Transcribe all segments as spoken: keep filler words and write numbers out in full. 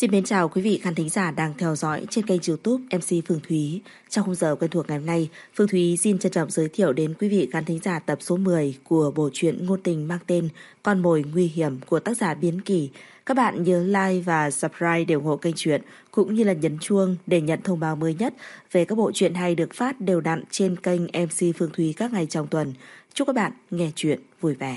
Xin mến chào quý vị khán thính giả đang theo dõi trên kênh YouTube em xê Phương Thúy. Trong khung giờ quen thuộc ngày hôm nay, Phương Thúy xin trân trọng giới thiệu đến quý vị khán thính giả tập số mười của bộ truyện ngôn tình mang tên Con mồi nguy hiểm của tác giả Biến Kỳ. Các bạn nhớ like và subscribe để ủng hộ kênh truyện, cũng như là nhấn chuông để nhận thông báo mới nhất về các bộ truyện hay được phát đều đặn trên kênh em xê Phương Thúy các ngày trong tuần. Chúc các bạn nghe truyện vui vẻ.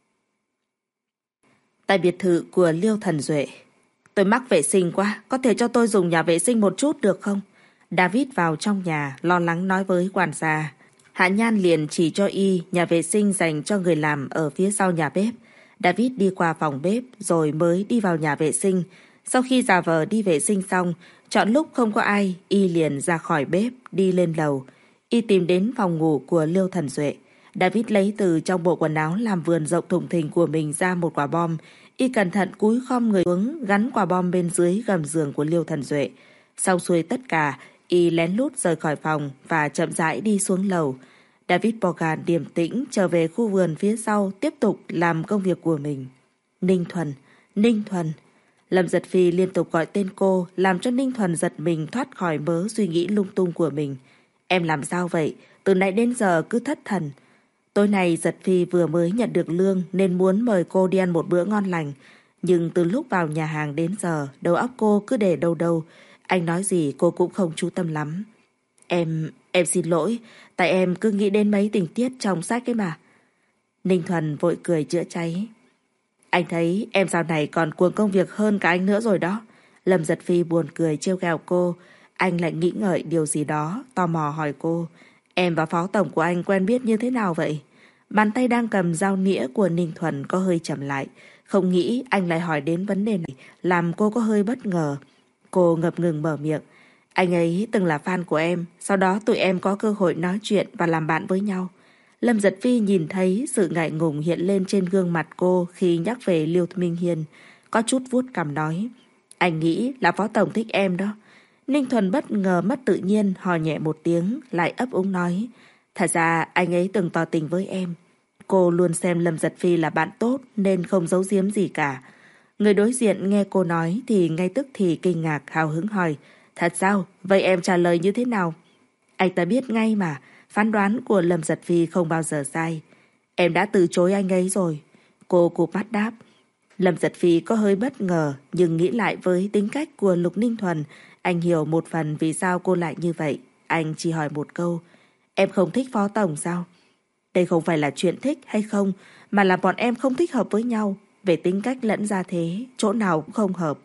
Tại biệt thự của Liêu Thần Duệ. Tôi mắc vệ sinh quá, có thể cho tôi dùng nhà vệ sinh một chút được không? David vào trong nhà, lo lắng nói với quản gia. Hạ Nhan liền chỉ cho y nhà vệ sinh dành cho người làm ở phía sau nhà bếp. David đi qua phòng bếp rồi mới đi vào nhà vệ sinh. Sau khi giả vờ đi vệ sinh xong, chọn lúc không có ai, y liền ra khỏi bếp, đi lên lầu. Y tìm đến phòng ngủ của Liêu Thần Duệ. David lấy từ trong bộ quần áo làm vườn rộng thùng thình của mình ra một quả bom. Y cẩn thận cúi khom người xuống gắn quả bom bên dưới gầm giường của Liêu Thần Duệ. Xong xuôi tất cả, y lén lút rời khỏi phòng và chậm rãi đi xuống lầu. David Morgan điềm tĩnh trở về khu vườn phía sau, tiếp tục làm công việc của mình. Ninh Thuần, Ninh Thuần. Lâm Giật Phi liên tục gọi tên cô, làm cho Ninh Thuần giật mình thoát khỏi mớ suy nghĩ lung tung của mình. Em làm sao vậy? Từ nãy đến giờ cứ thất thần. Tối nay Giật Phi vừa mới nhận được lương nên muốn mời cô đi ăn một bữa ngon lành. Nhưng từ lúc vào nhà hàng đến giờ, đầu óc cô cứ để đâu đâu. Anh nói gì cô cũng không chú tâm lắm. Em, em xin lỗi, tại em cứ nghĩ đến mấy tình tiết trong sách ấy mà. Ninh Thuần vội cười chữa cháy. Anh thấy em dạo này còn cuồng công việc hơn cả anh nữa rồi đó. Lâm Giật Phi buồn cười trêu ghẹo cô. Anh lại nghĩ ngợi điều gì đó, tò mò hỏi cô. Em và phó tổng của anh quen biết như thế nào vậy? Bàn tay đang cầm dao nĩa của Ninh Thuần có hơi chậm lại. Không nghĩ anh lại hỏi đến vấn đề này, làm cô có hơi bất ngờ. Cô ngập ngừng mở miệng. Anh ấy từng là fan của em, sau đó tụi em có cơ hội nói chuyện và làm bạn với nhau. Lâm Giật Phi nhìn thấy sự ngại ngùng hiện lên trên gương mặt cô khi nhắc về Liêu Minh Hiên. Có chút vuốt cằm nói. Anh nghĩ là phó tổng thích em đó. Ninh Thuần bất ngờ mất tự nhiên, hò nhẹ một tiếng, lại ấp úng nói. Thật ra anh ấy từng tỏ tình với em. Cô luôn xem Lâm Giật Phi là bạn tốt nên không giấu giếm gì cả. Người đối diện nghe cô nói thì ngay tức thì kinh ngạc hào hứng hỏi. Thật sao? Vậy em trả lời như thế nào? Anh ta biết ngay mà, phán đoán của Lâm Giật Phi không bao giờ sai. Em đã từ chối anh ấy rồi. Cô cụp mắt đáp. Lâm Giật Phi có hơi bất ngờ, nhưng nghĩ lại với tính cách của Lục Ninh Thuần, anh hiểu một phần vì sao cô lại như vậy. Anh chỉ hỏi một câu. Em không thích phó tổng sao? Đây không phải là chuyện thích hay không, mà là bọn em không thích hợp với nhau. Về tính cách lẫn ra thế, chỗ nào cũng không hợp.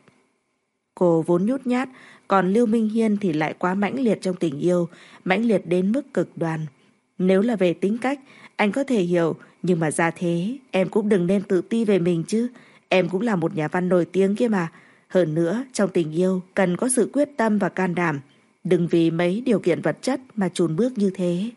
Cô vốn nhút nhát, còn Lưu Minh Hiên thì lại quá mãnh liệt trong tình yêu, mãnh liệt đến mức cực đoan. Nếu là về tính cách, anh có thể hiểu, nhưng mà ra thế, em cũng đừng nên tự ti về mình chứ. Em cũng là một nhà văn nổi tiếng kia mà. Hơn nữa, trong tình yêu, cần có sự quyết tâm và can đảm. Đừng vì mấy điều kiện vật chất mà chùn bước như thế.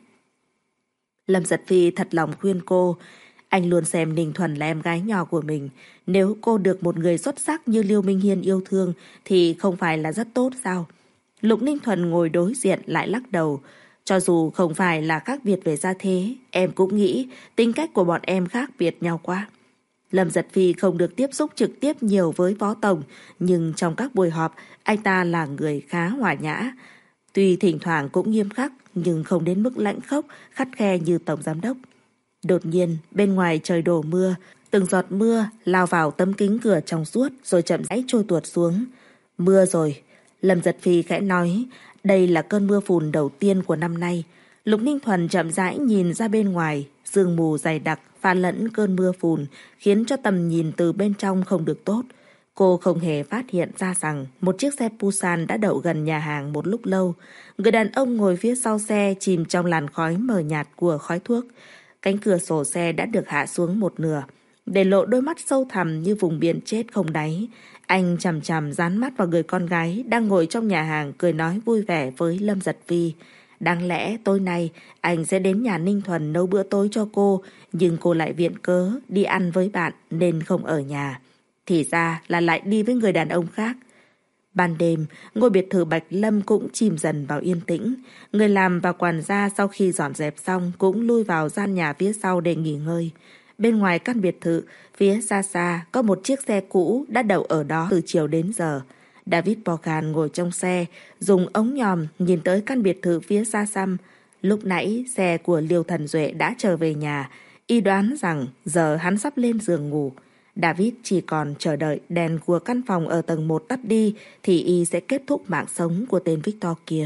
Lâm Giật Phi thật lòng khuyên cô. Anh luôn xem Ninh Thuần là em gái nhỏ của mình. Nếu cô được một người xuất sắc như Liêu Minh Hiên yêu thương thì không phải là rất tốt sao? Lục Ninh Thuần ngồi đối diện lại lắc đầu. Cho dù không phải là khác biệt về gia thế, em cũng nghĩ tính cách của bọn em khác biệt nhau quá. Lâm Giật Phi không được tiếp xúc trực tiếp nhiều với phó tổng, nhưng trong các buổi họp, anh ta là người khá hòa nhã. Tuy thỉnh thoảng cũng nghiêm khắc, nhưng không đến mức lãnh khốc, khắt khe như tổng giám đốc. Đột nhiên, bên ngoài trời đổ mưa, từng giọt mưa lao vào tấm kính cửa trong suốt rồi chậm rãi trôi tuột xuống. Mưa rồi, Lâm Giật Phi khẽ nói, đây là cơn mưa phùn đầu tiên của năm nay. Lục Ninh Thuần chậm rãi nhìn ra bên ngoài, sương mù dày đặc pha lẫn cơn mưa phùn khiến cho tầm nhìn từ bên trong không được tốt. Cô không hề phát hiện ra rằng một chiếc xe Busan đã đậu gần nhà hàng một lúc lâu. Người đàn ông ngồi phía sau xe chìm trong làn khói mờ nhạt của khói thuốc. Cánh cửa sổ xe đã được hạ xuống một nửa, để lộ đôi mắt sâu thẳm như vùng biển chết không đáy. Anh chằm chằm dán mắt vào người con gái đang ngồi trong nhà hàng cười nói vui vẻ với Lâm Giật Phi. Đáng lẽ tối nay anh sẽ đến nhà Ninh Thuần nấu bữa tối cho cô, nhưng cô lại viện cớ đi ăn với bạn nên không ở nhà. Thì ra là lại đi với người đàn ông khác. Ban đêm, ngôi biệt thự Bạch Lâm cũng chìm dần vào yên tĩnh. Người làm và quản gia sau khi dọn dẹp xong cũng lui vào gian nhà phía sau để nghỉ ngơi. Bên ngoài căn biệt thự, phía xa xa có một chiếc xe cũ đã đậu ở đó từ chiều đến giờ. David Morgan ngồi trong xe, dùng ống nhòm nhìn tới căn biệt thự phía xa xăm. Lúc nãy xe của Liêu Thần Duệ đã trở về nhà, y đoán rằng giờ hắn sắp lên giường ngủ. David chỉ còn chờ đợi đèn của căn phòng ở tầng một tắt đi thì y sẽ kết thúc mạng sống của tên Victor kia.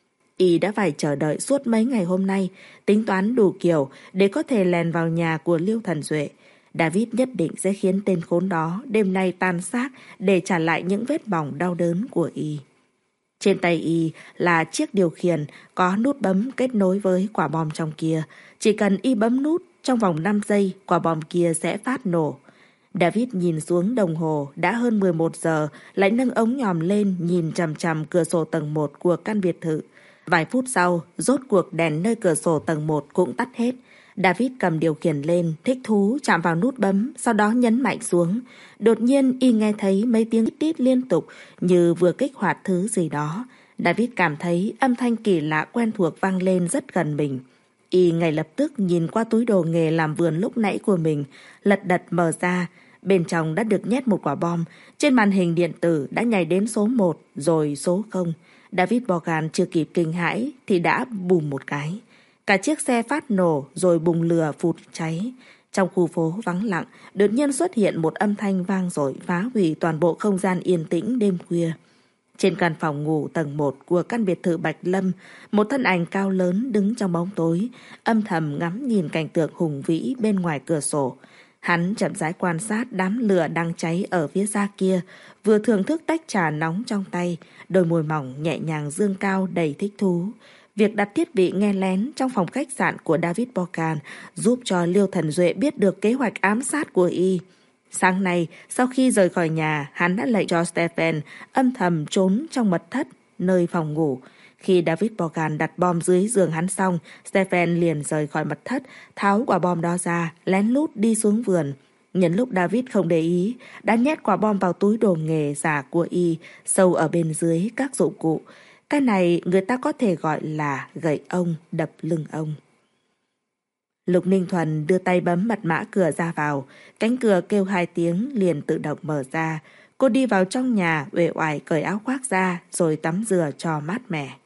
Y đã phải chờ đợi suốt mấy ngày hôm nay, tính toán đủ kiểu để có thể lèn vào nhà của Liêu Thần Duệ. David nhất định sẽ khiến tên khốn đó đêm nay tan xác để trả lại những vết bỏng đau đớn của y. Trên tay y là chiếc điều khiển có nút bấm kết nối với quả bom trong kia. Chỉ cần y bấm nút, trong vòng năm giây quả bom kia sẽ phát nổ. David nhìn xuống đồng hồ, đã hơn mười một giờ, lại nâng ống nhòm lên nhìn chằm chằm cửa sổ tầng một của căn biệt thự. Vài phút sau, rốt cuộc đèn nơi cửa sổ tầng một cũng tắt hết. David cầm điều khiển lên, thích thú chạm vào nút bấm, sau đó nhấn mạnh xuống. Đột nhiên y nghe thấy mấy tiếng tít tít liên tục như vừa kích hoạt thứ gì đó. David cảm thấy âm thanh kỳ lạ quen thuộc vang lên rất gần mình. Y ngay lập tức nhìn qua túi đồ nghề làm vườn lúc nãy của mình, lật đật mở ra. Bên trong đã được nhét một quả bom. Trên màn hình điện tử đã nhảy đến số một rồi số không. David Morgan chưa kịp kinh hãi thì đã bùm một cái. Cả chiếc xe phát nổ rồi bùng lửa phụt cháy. Trong khu phố vắng lặng, đột nhiên xuất hiện một âm thanh vang dội phá hủy toàn bộ không gian yên tĩnh đêm khuya. Trên căn phòng ngủ tầng một của căn biệt thự Bạch Lâm, một thân ảnh cao lớn đứng trong bóng tối, âm thầm ngắm nhìn cảnh tượng hùng vĩ bên ngoài cửa sổ. Hắn chậm rãi quan sát đám lửa đang cháy ở phía xa kia, vừa thưởng thức tách trà nóng trong tay, đôi môi mỏng nhẹ nhàng dương cao đầy thích thú. Việc đặt thiết bị nghe lén trong phòng khách sạn của David Morgan giúp cho Liêu Thần Duệ biết được kế hoạch ám sát của y. Sáng nay, sau khi rời khỏi nhà, hắn đã lệnh cho Stephen âm thầm trốn trong mật thất, nơi phòng ngủ. Khi David Morgan đặt bom dưới giường hắn xong, Stephen liền rời khỏi mật thất, tháo quả bom đó ra, lén lút đi xuống vườn. Nhân lúc David không để ý, đã nhét quả bom vào túi đồ nghề giả của y, sâu ở bên dưới các dụng cụ. Cái này người ta có thể gọi là gậy ông đập lưng ông. Lục Ninh Thuần đưa tay bấm mật mã cửa ra vào, cánh cửa kêu hai tiếng liền tự động mở ra. Cô đi vào trong nhà, uể oải cởi áo khoác ra rồi tắm rửa cho mát mẻ.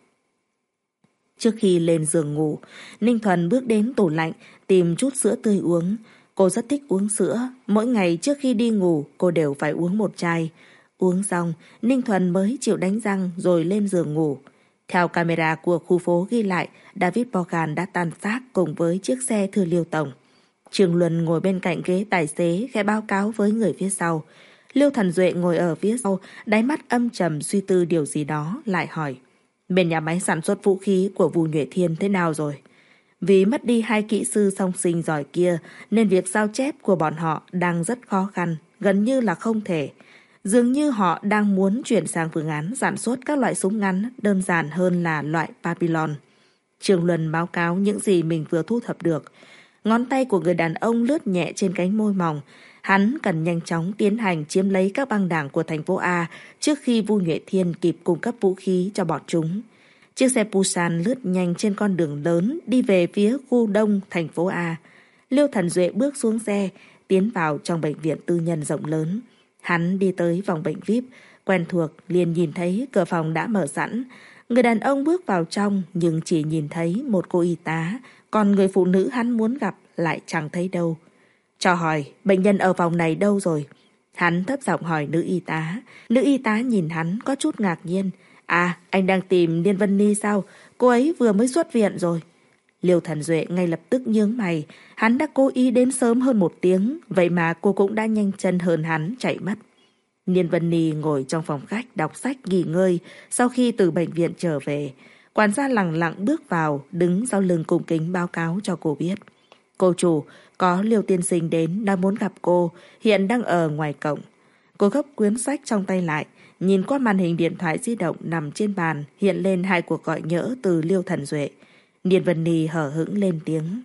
Trước khi lên giường ngủ, Ninh Thuần bước đến tủ lạnh tìm chút sữa tươi uống. Cô rất thích uống sữa, mỗi ngày trước khi đi ngủ cô đều phải uống một chai. Uống xong, Ninh Thuần mới chịu đánh răng rồi lên giường ngủ. Theo camera của khu phố ghi lại, David Morgan đã tan xác cùng với chiếc xe thưa Liêu Tổng. Trường Luân ngồi bên cạnh ghế tài xế khẽ báo cáo với người phía sau. Liêu Thần Duệ ngồi ở phía sau, đáy mắt âm trầm suy tư điều gì đó, lại hỏi. Bên nhà máy sản xuất vũ khí của Vu Nhuệ Thiên thế nào rồi? Vì mất đi hai kỹ sư song sinh giỏi kia, nên việc sao chép của bọn họ đang rất khó khăn, gần như là không thể. Dường như họ đang muốn chuyển sang phương án sản xuất các loại súng ngắn đơn giản hơn là loại Babylon. Trường Luân báo cáo những gì mình vừa thu thập được. Ngón tay của người đàn ông lướt nhẹ trên cánh môi mỏng. Hắn cần nhanh chóng tiến hành chiếm lấy các băng đảng của thành phố A trước khi Vu Nhuệ Thiên kịp cung cấp vũ khí cho bọn chúng. Chiếc xe Busan lướt nhanh trên con đường lớn đi về phía khu đông thành phố A. Liêu Thần Duệ bước xuống xe, tiến vào trong bệnh viện tư nhân rộng lớn. Hắn đi tới phòng bệnh vi ai pi, quen thuộc liền nhìn thấy cửa phòng đã mở sẵn. Người đàn ông bước vào trong nhưng chỉ nhìn thấy một cô y tá, còn người phụ nữ hắn muốn gặp lại chẳng thấy đâu. Cho hỏi, bệnh nhân ở phòng này đâu rồi? Hắn thấp giọng hỏi nữ y tá. Nữ y tá nhìn hắn có chút ngạc nhiên. À, anh đang tìm Liên Vân Ni sao? Cô ấy vừa mới xuất viện rồi. Liêu Thần Duệ ngay lập tức nhướng mày. Hắn đã cố ý đến sớm hơn một tiếng, vậy mà cô cũng đã nhanh chân hơn hắn chạy mất. Liên Vân Ni ngồi trong phòng khách đọc sách nghỉ ngơi sau khi từ bệnh viện trở về. Quản gia lẳng lặng bước vào, đứng sau lưng cung kính báo cáo cho cô biết. Cô chủ, có Liêu tiên sinh đến đang muốn gặp cô, hiện đang ở ngoài cổng. Cô gấp quyển sách trong tay lại, nhìn qua màn hình điện thoại di động nằm trên bàn, hiện lên hai cuộc gọi nhỡ từ Liêu Thần Duệ. Liên Vân Ni hở hững lên tiếng.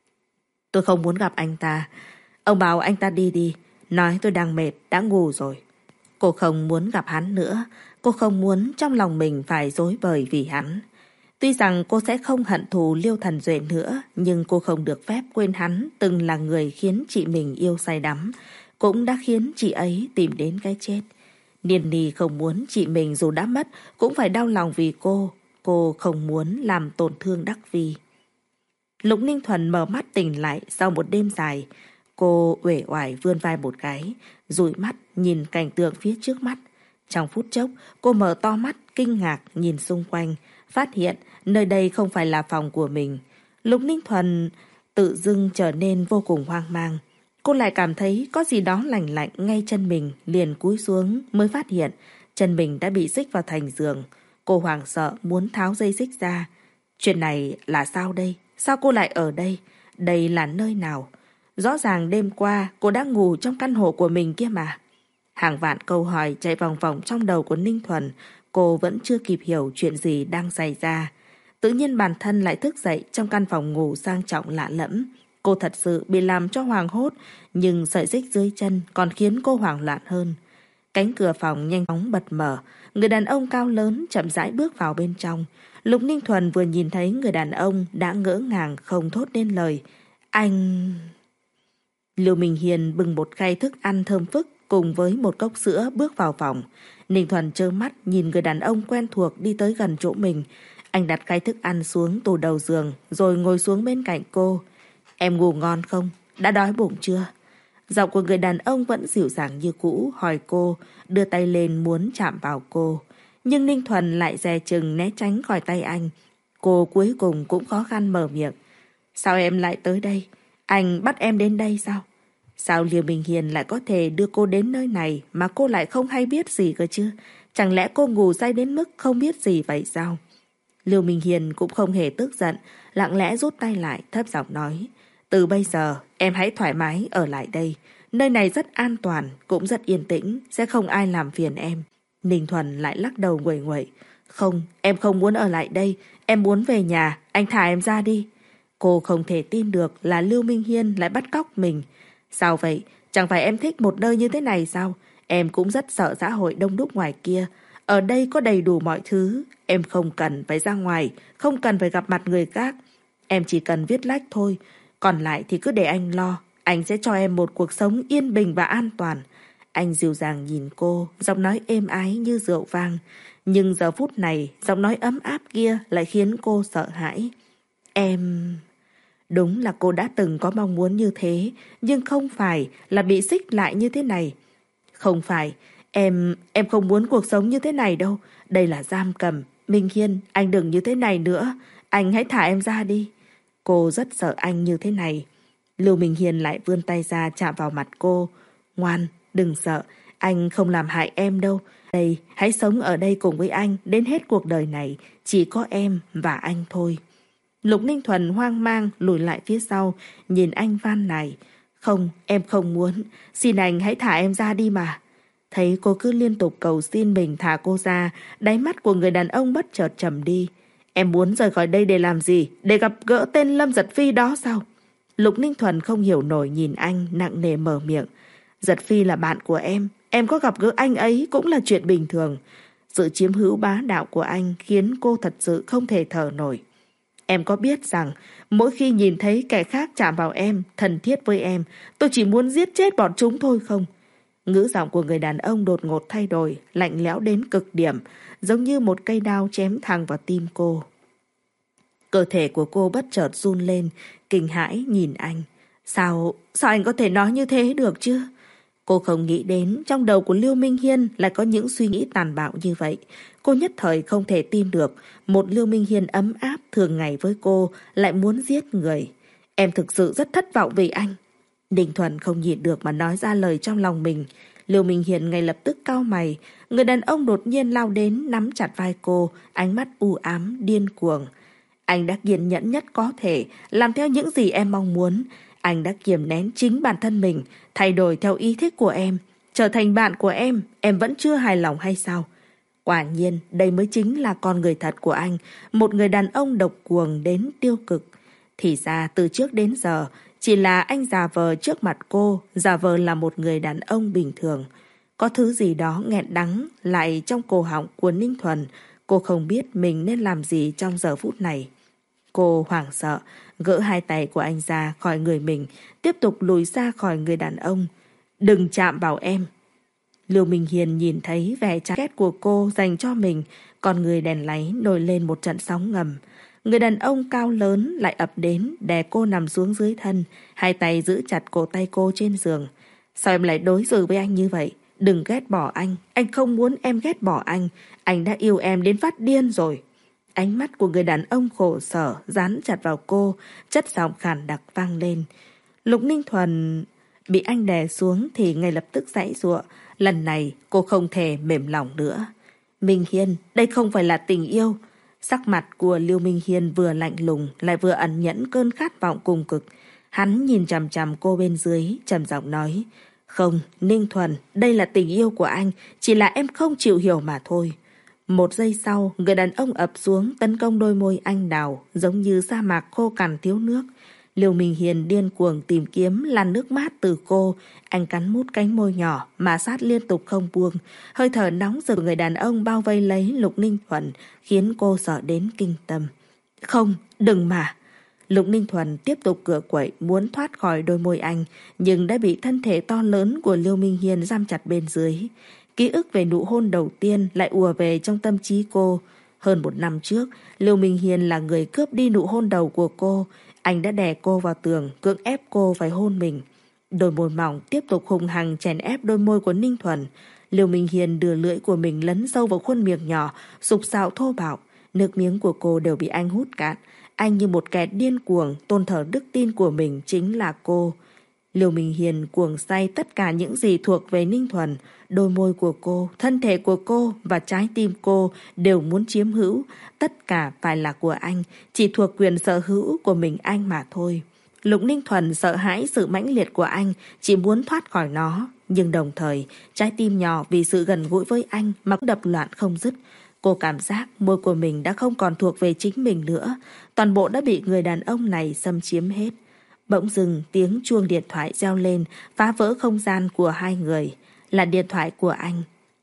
Tôi không muốn gặp anh ta. Ông bảo anh ta đi đi, nói tôi đang mệt, đã ngủ rồi. Cô không muốn gặp hắn nữa, cô không muốn trong lòng mình phải rối bời vì hắn. Tuy rằng cô sẽ không hận thù Liêu Thần Duệ nữa, nhưng cô không được phép quên hắn từng là người khiến chị mình yêu say đắm, cũng đã khiến chị ấy tìm đến cái chết. Niên Nhi không muốn chị mình dù đã mất cũng phải đau lòng vì cô. Cô không muốn làm tổn thương Đắc Vi. Lục Ninh Thuần mở mắt tỉnh lại sau một đêm dài. Cô uể oải vươn vai một cái, dụi mắt nhìn cảnh tượng phía trước mắt. Trong phút chốc, cô mở to mắt, kinh ngạc nhìn xung quanh, phát hiện nơi đây không phải là phòng của mình. Lục Ninh Thuần tự dưng trở nên vô cùng hoang mang. Cô lại cảm thấy có gì đó lạnh lạnh ngay chân mình, liền cúi xuống mới phát hiện chân mình đã bị xích vào thành giường. Cô hoảng sợ muốn tháo dây xích ra. Chuyện này là sao đây? Sao cô lại ở đây? Đây là nơi nào? Rõ ràng đêm qua cô đã ngủ trong căn hộ của mình kia mà. Hàng vạn câu hỏi chạy vòng vòng trong đầu của Ninh Thuần. Cô vẫn chưa kịp hiểu chuyện gì đang xảy ra. Tự nhiên bản thân lại thức dậy trong căn phòng ngủ sang trọng lạ lẫm. Cô thật sự bị làm cho hoảng hốt, nhưng sợi xích dưới chân còn khiến cô hoảng loạn hơn. Cánh cửa phòng nhanh chóng bật mở. Người đàn ông cao lớn chậm rãi bước vào bên trong. Lục Ninh Thuần vừa nhìn thấy người đàn ông đã ngỡ ngàng không thốt nên lời. Anh... Lưu Minh Hiền bưng một khay thức ăn thơm phức cùng với một cốc sữa bước vào phòng. Ninh Thuần trơ mắt nhìn người đàn ông quen thuộc đi tới gần chỗ mình. Anh đặt khay thức ăn xuống tủ đầu giường rồi ngồi xuống bên cạnh cô. Em ngủ ngon không? Đã đói bụng chưa? Giọng của người đàn ông vẫn dịu dàng như cũ, hỏi cô, đưa tay lên muốn chạm vào cô. Nhưng Ninh Thuần lại dè chừng né tránh khỏi tay anh. Cô cuối cùng cũng khó khăn mở miệng. Sao em lại tới đây? Anh bắt em đến đây sao? Sao Liêu Minh Hiền lại có thể đưa cô đến nơi này mà cô lại không hay biết gì cơ chứ? Chẳng lẽ cô ngủ say đến mức không biết gì vậy sao? Liêu Minh Hiền cũng không hề tức giận, lặng lẽ rút tay lại, thấp giọng nói. Từ bây giờ, em hãy thoải mái ở lại đây. Nơi này rất an toàn, cũng rất yên tĩnh, sẽ không ai làm phiền em. Ninh Thuần lại lắc đầu nguậy nguậy. Không, em không muốn ở lại đây, em muốn về nhà, anh thả em ra đi. Cô không thể tin được là Lưu Minh Hiên lại bắt cóc mình. Sao vậy? Chẳng phải em thích một nơi như thế này sao? Em cũng rất sợ xã hội đông đúc ngoài kia. Ở đây có đầy đủ mọi thứ. Em không cần phải ra ngoài, không cần phải gặp mặt người khác. Em chỉ cần viết lách thôi. Còn lại thì cứ để anh lo. Anh sẽ cho em một cuộc sống yên bình và an toàn. Anh dịu dàng nhìn cô, giọng nói êm ái như rượu vang. Nhưng giờ phút này, giọng nói ấm áp kia lại khiến cô sợ hãi. Em... Đúng là cô đã từng có mong muốn như thế, nhưng không phải là bị xích lại như thế này. Không phải, em... em không muốn cuộc sống như thế này đâu. Đây là giam cầm. Minh Hiên, anh đừng như thế này nữa. Anh hãy thả em ra đi. Cô rất sợ anh như thế này. Lưu Minh Hiên lại vươn tay ra chạm vào mặt cô. Ngoan, đừng sợ. Anh không làm hại em đâu. Đây, hãy sống ở đây cùng với anh đến hết cuộc đời này. Chỉ có em và anh thôi. Lục Ninh Thuần hoang mang lùi lại phía sau, nhìn anh van nài. Không, em không muốn. Xin anh hãy thả em ra đi mà. Thấy cô cứ liên tục cầu xin mình thả cô ra, đáy mắt của người đàn ông bất chợt trầm đi. Em muốn rời khỏi đây để làm gì? Để gặp gỡ tên Lâm Giật Phi đó sao? Lục Ninh Thuần không hiểu nổi nhìn anh, nặng nề mở miệng. Giật Phi là bạn của em. Em có gặp gỡ anh ấy cũng là chuyện bình thường. Sự chiếm hữu bá đạo của anh khiến cô thật sự không thể thở nổi. Em có biết rằng mỗi khi nhìn thấy kẻ khác chạm vào em, thân thiết với em, tôi chỉ muốn giết chết bọn chúng thôi không? Ngữ giọng của người đàn ông đột ngột thay đổi, lạnh lẽo đến cực điểm, giống như một cây đao chém thẳng vào tim cô. Cơ thể của cô bất chợt run lên, kinh hãi nhìn anh. Sao, sao anh có thể nói như thế được chứ? Cô không nghĩ đến trong đầu của Lưu Minh Hiên lại có những suy nghĩ tàn bạo như vậy. Cô nhất thời không thể tin được một Lưu Minh Hiên ấm áp thường ngày với cô lại muốn giết người. Em thực sự rất thất vọng về anh. Ninh Thuần không nhịn được mà nói ra lời trong lòng mình. Lưu Minh Hiên ngay lập tức cau mày. Người đàn ông đột nhiên lao đến nắm chặt vai cô, ánh mắt u ám, điên cuồng. Anh đã kiên nhẫn nhất có thể, làm theo những gì em mong muốn. Anh đã kiềm nén chính bản thân mình, thay đổi theo ý thích của em, trở thành bạn của em, em vẫn chưa hài lòng hay sao? Quả nhiên, đây mới chính là con người thật của anh, một người đàn ông độc cuồng đến tiêu cực. Thì ra từ trước đến giờ, chỉ là anh giả vờ trước mặt cô, giả vờ là một người đàn ông bình thường. Có thứ gì đó nghẹn đắng lại trong cổ họng của Ninh Thuần, cô không biết mình nên làm gì trong giờ phút này. Cô hoảng sợ, gỡ hai tay của anh ra khỏi người mình, tiếp tục lùi ra khỏi người đàn ông. Đừng chạm vào em. Lưu Minh Hiền nhìn thấy vẻ chán ghét của cô dành cho mình, còn người đèn láy nổi lên một trận sóng ngầm. Người đàn ông cao lớn lại ập đến, đè cô nằm xuống dưới thân, hai tay giữ chặt cổ tay cô trên giường. Sao em lại đối xử với anh như vậy? Đừng ghét bỏ anh, anh không muốn em ghét bỏ anh, anh đã yêu em đến phát điên rồi. Ánh mắt của người đàn ông khổ sở dán chặt vào cô, chất giọng khàn đặc vang lên. Lục Ninh Thuần bị anh đè xuống thì ngay lập tức giãy giụa. Lần này cô không thể mềm lòng nữa. Minh Hiên, đây không phải là tình yêu. Sắc mặt của Lưu Minh Hiên vừa lạnh lùng lại vừa ẩn nhẫn cơn khát vọng cùng cực. Hắn nhìn chằm chằm cô bên dưới, trầm giọng nói. Không, Ninh Thuần, đây là tình yêu của anh, chỉ là em không chịu hiểu mà thôi. Một giây sau, người đàn ông ập xuống tấn công đôi môi anh đào, giống như sa mạc khô cằn thiếu nước. Lưu Minh Hiền điên cuồng tìm kiếm làn nước mát từ cô. Anh cắn mút cánh môi nhỏ, mà sát liên tục không buông. Hơi thở nóng rực người đàn ông bao vây lấy Lục Ninh Thuần, khiến cô sợ đến kinh tâm. Không, đừng mà. Lục Ninh Thuần tiếp tục cựa quậy muốn thoát khỏi đôi môi anh, nhưng đã bị thân thể to lớn của Lưu Minh Hiền giam chặt bên dưới. Ký ức về nụ hôn đầu tiên lại ùa về trong tâm trí cô. Hơn một năm trước, Lưu Minh Hiền là người cướp đi nụ hôn đầu của cô. Anh đã đè cô vào tường, cưỡng ép cô phải hôn mình. Đôi môi mỏng tiếp tục hung hăng chèn ép đôi môi của Ninh Thuần. Lưu Minh Hiền đưa lưỡi của mình lấn sâu vào khuôn miệng nhỏ, sục sạo thô bạo. Nước miếng của cô đều bị anh hút cạn. Anh như một kẻ điên cuồng, tôn thờ đức tin của mình chính là cô. Lưu Minh Hiền cuồng say tất cả những gì thuộc về Ninh Thuần. Đôi môi của cô, thân thể của cô và trái tim cô đều muốn chiếm hữu. Tất cả phải là của anh, chỉ thuộc quyền sở hữu của mình anh mà thôi. Lục Ninh Thuần sợ hãi sự mãnh liệt của anh, chỉ muốn thoát khỏi nó. Nhưng đồng thời, trái tim nhỏ vì sự gần gũi với anh mà đập loạn không dứt. Cô cảm giác môi của mình đã không còn thuộc về chính mình nữa. Toàn bộ đã bị người đàn ông này xâm chiếm hết. Bỗng dưng tiếng chuông điện thoại reo lên, phá vỡ không gian của hai người. Là điện thoại của anh.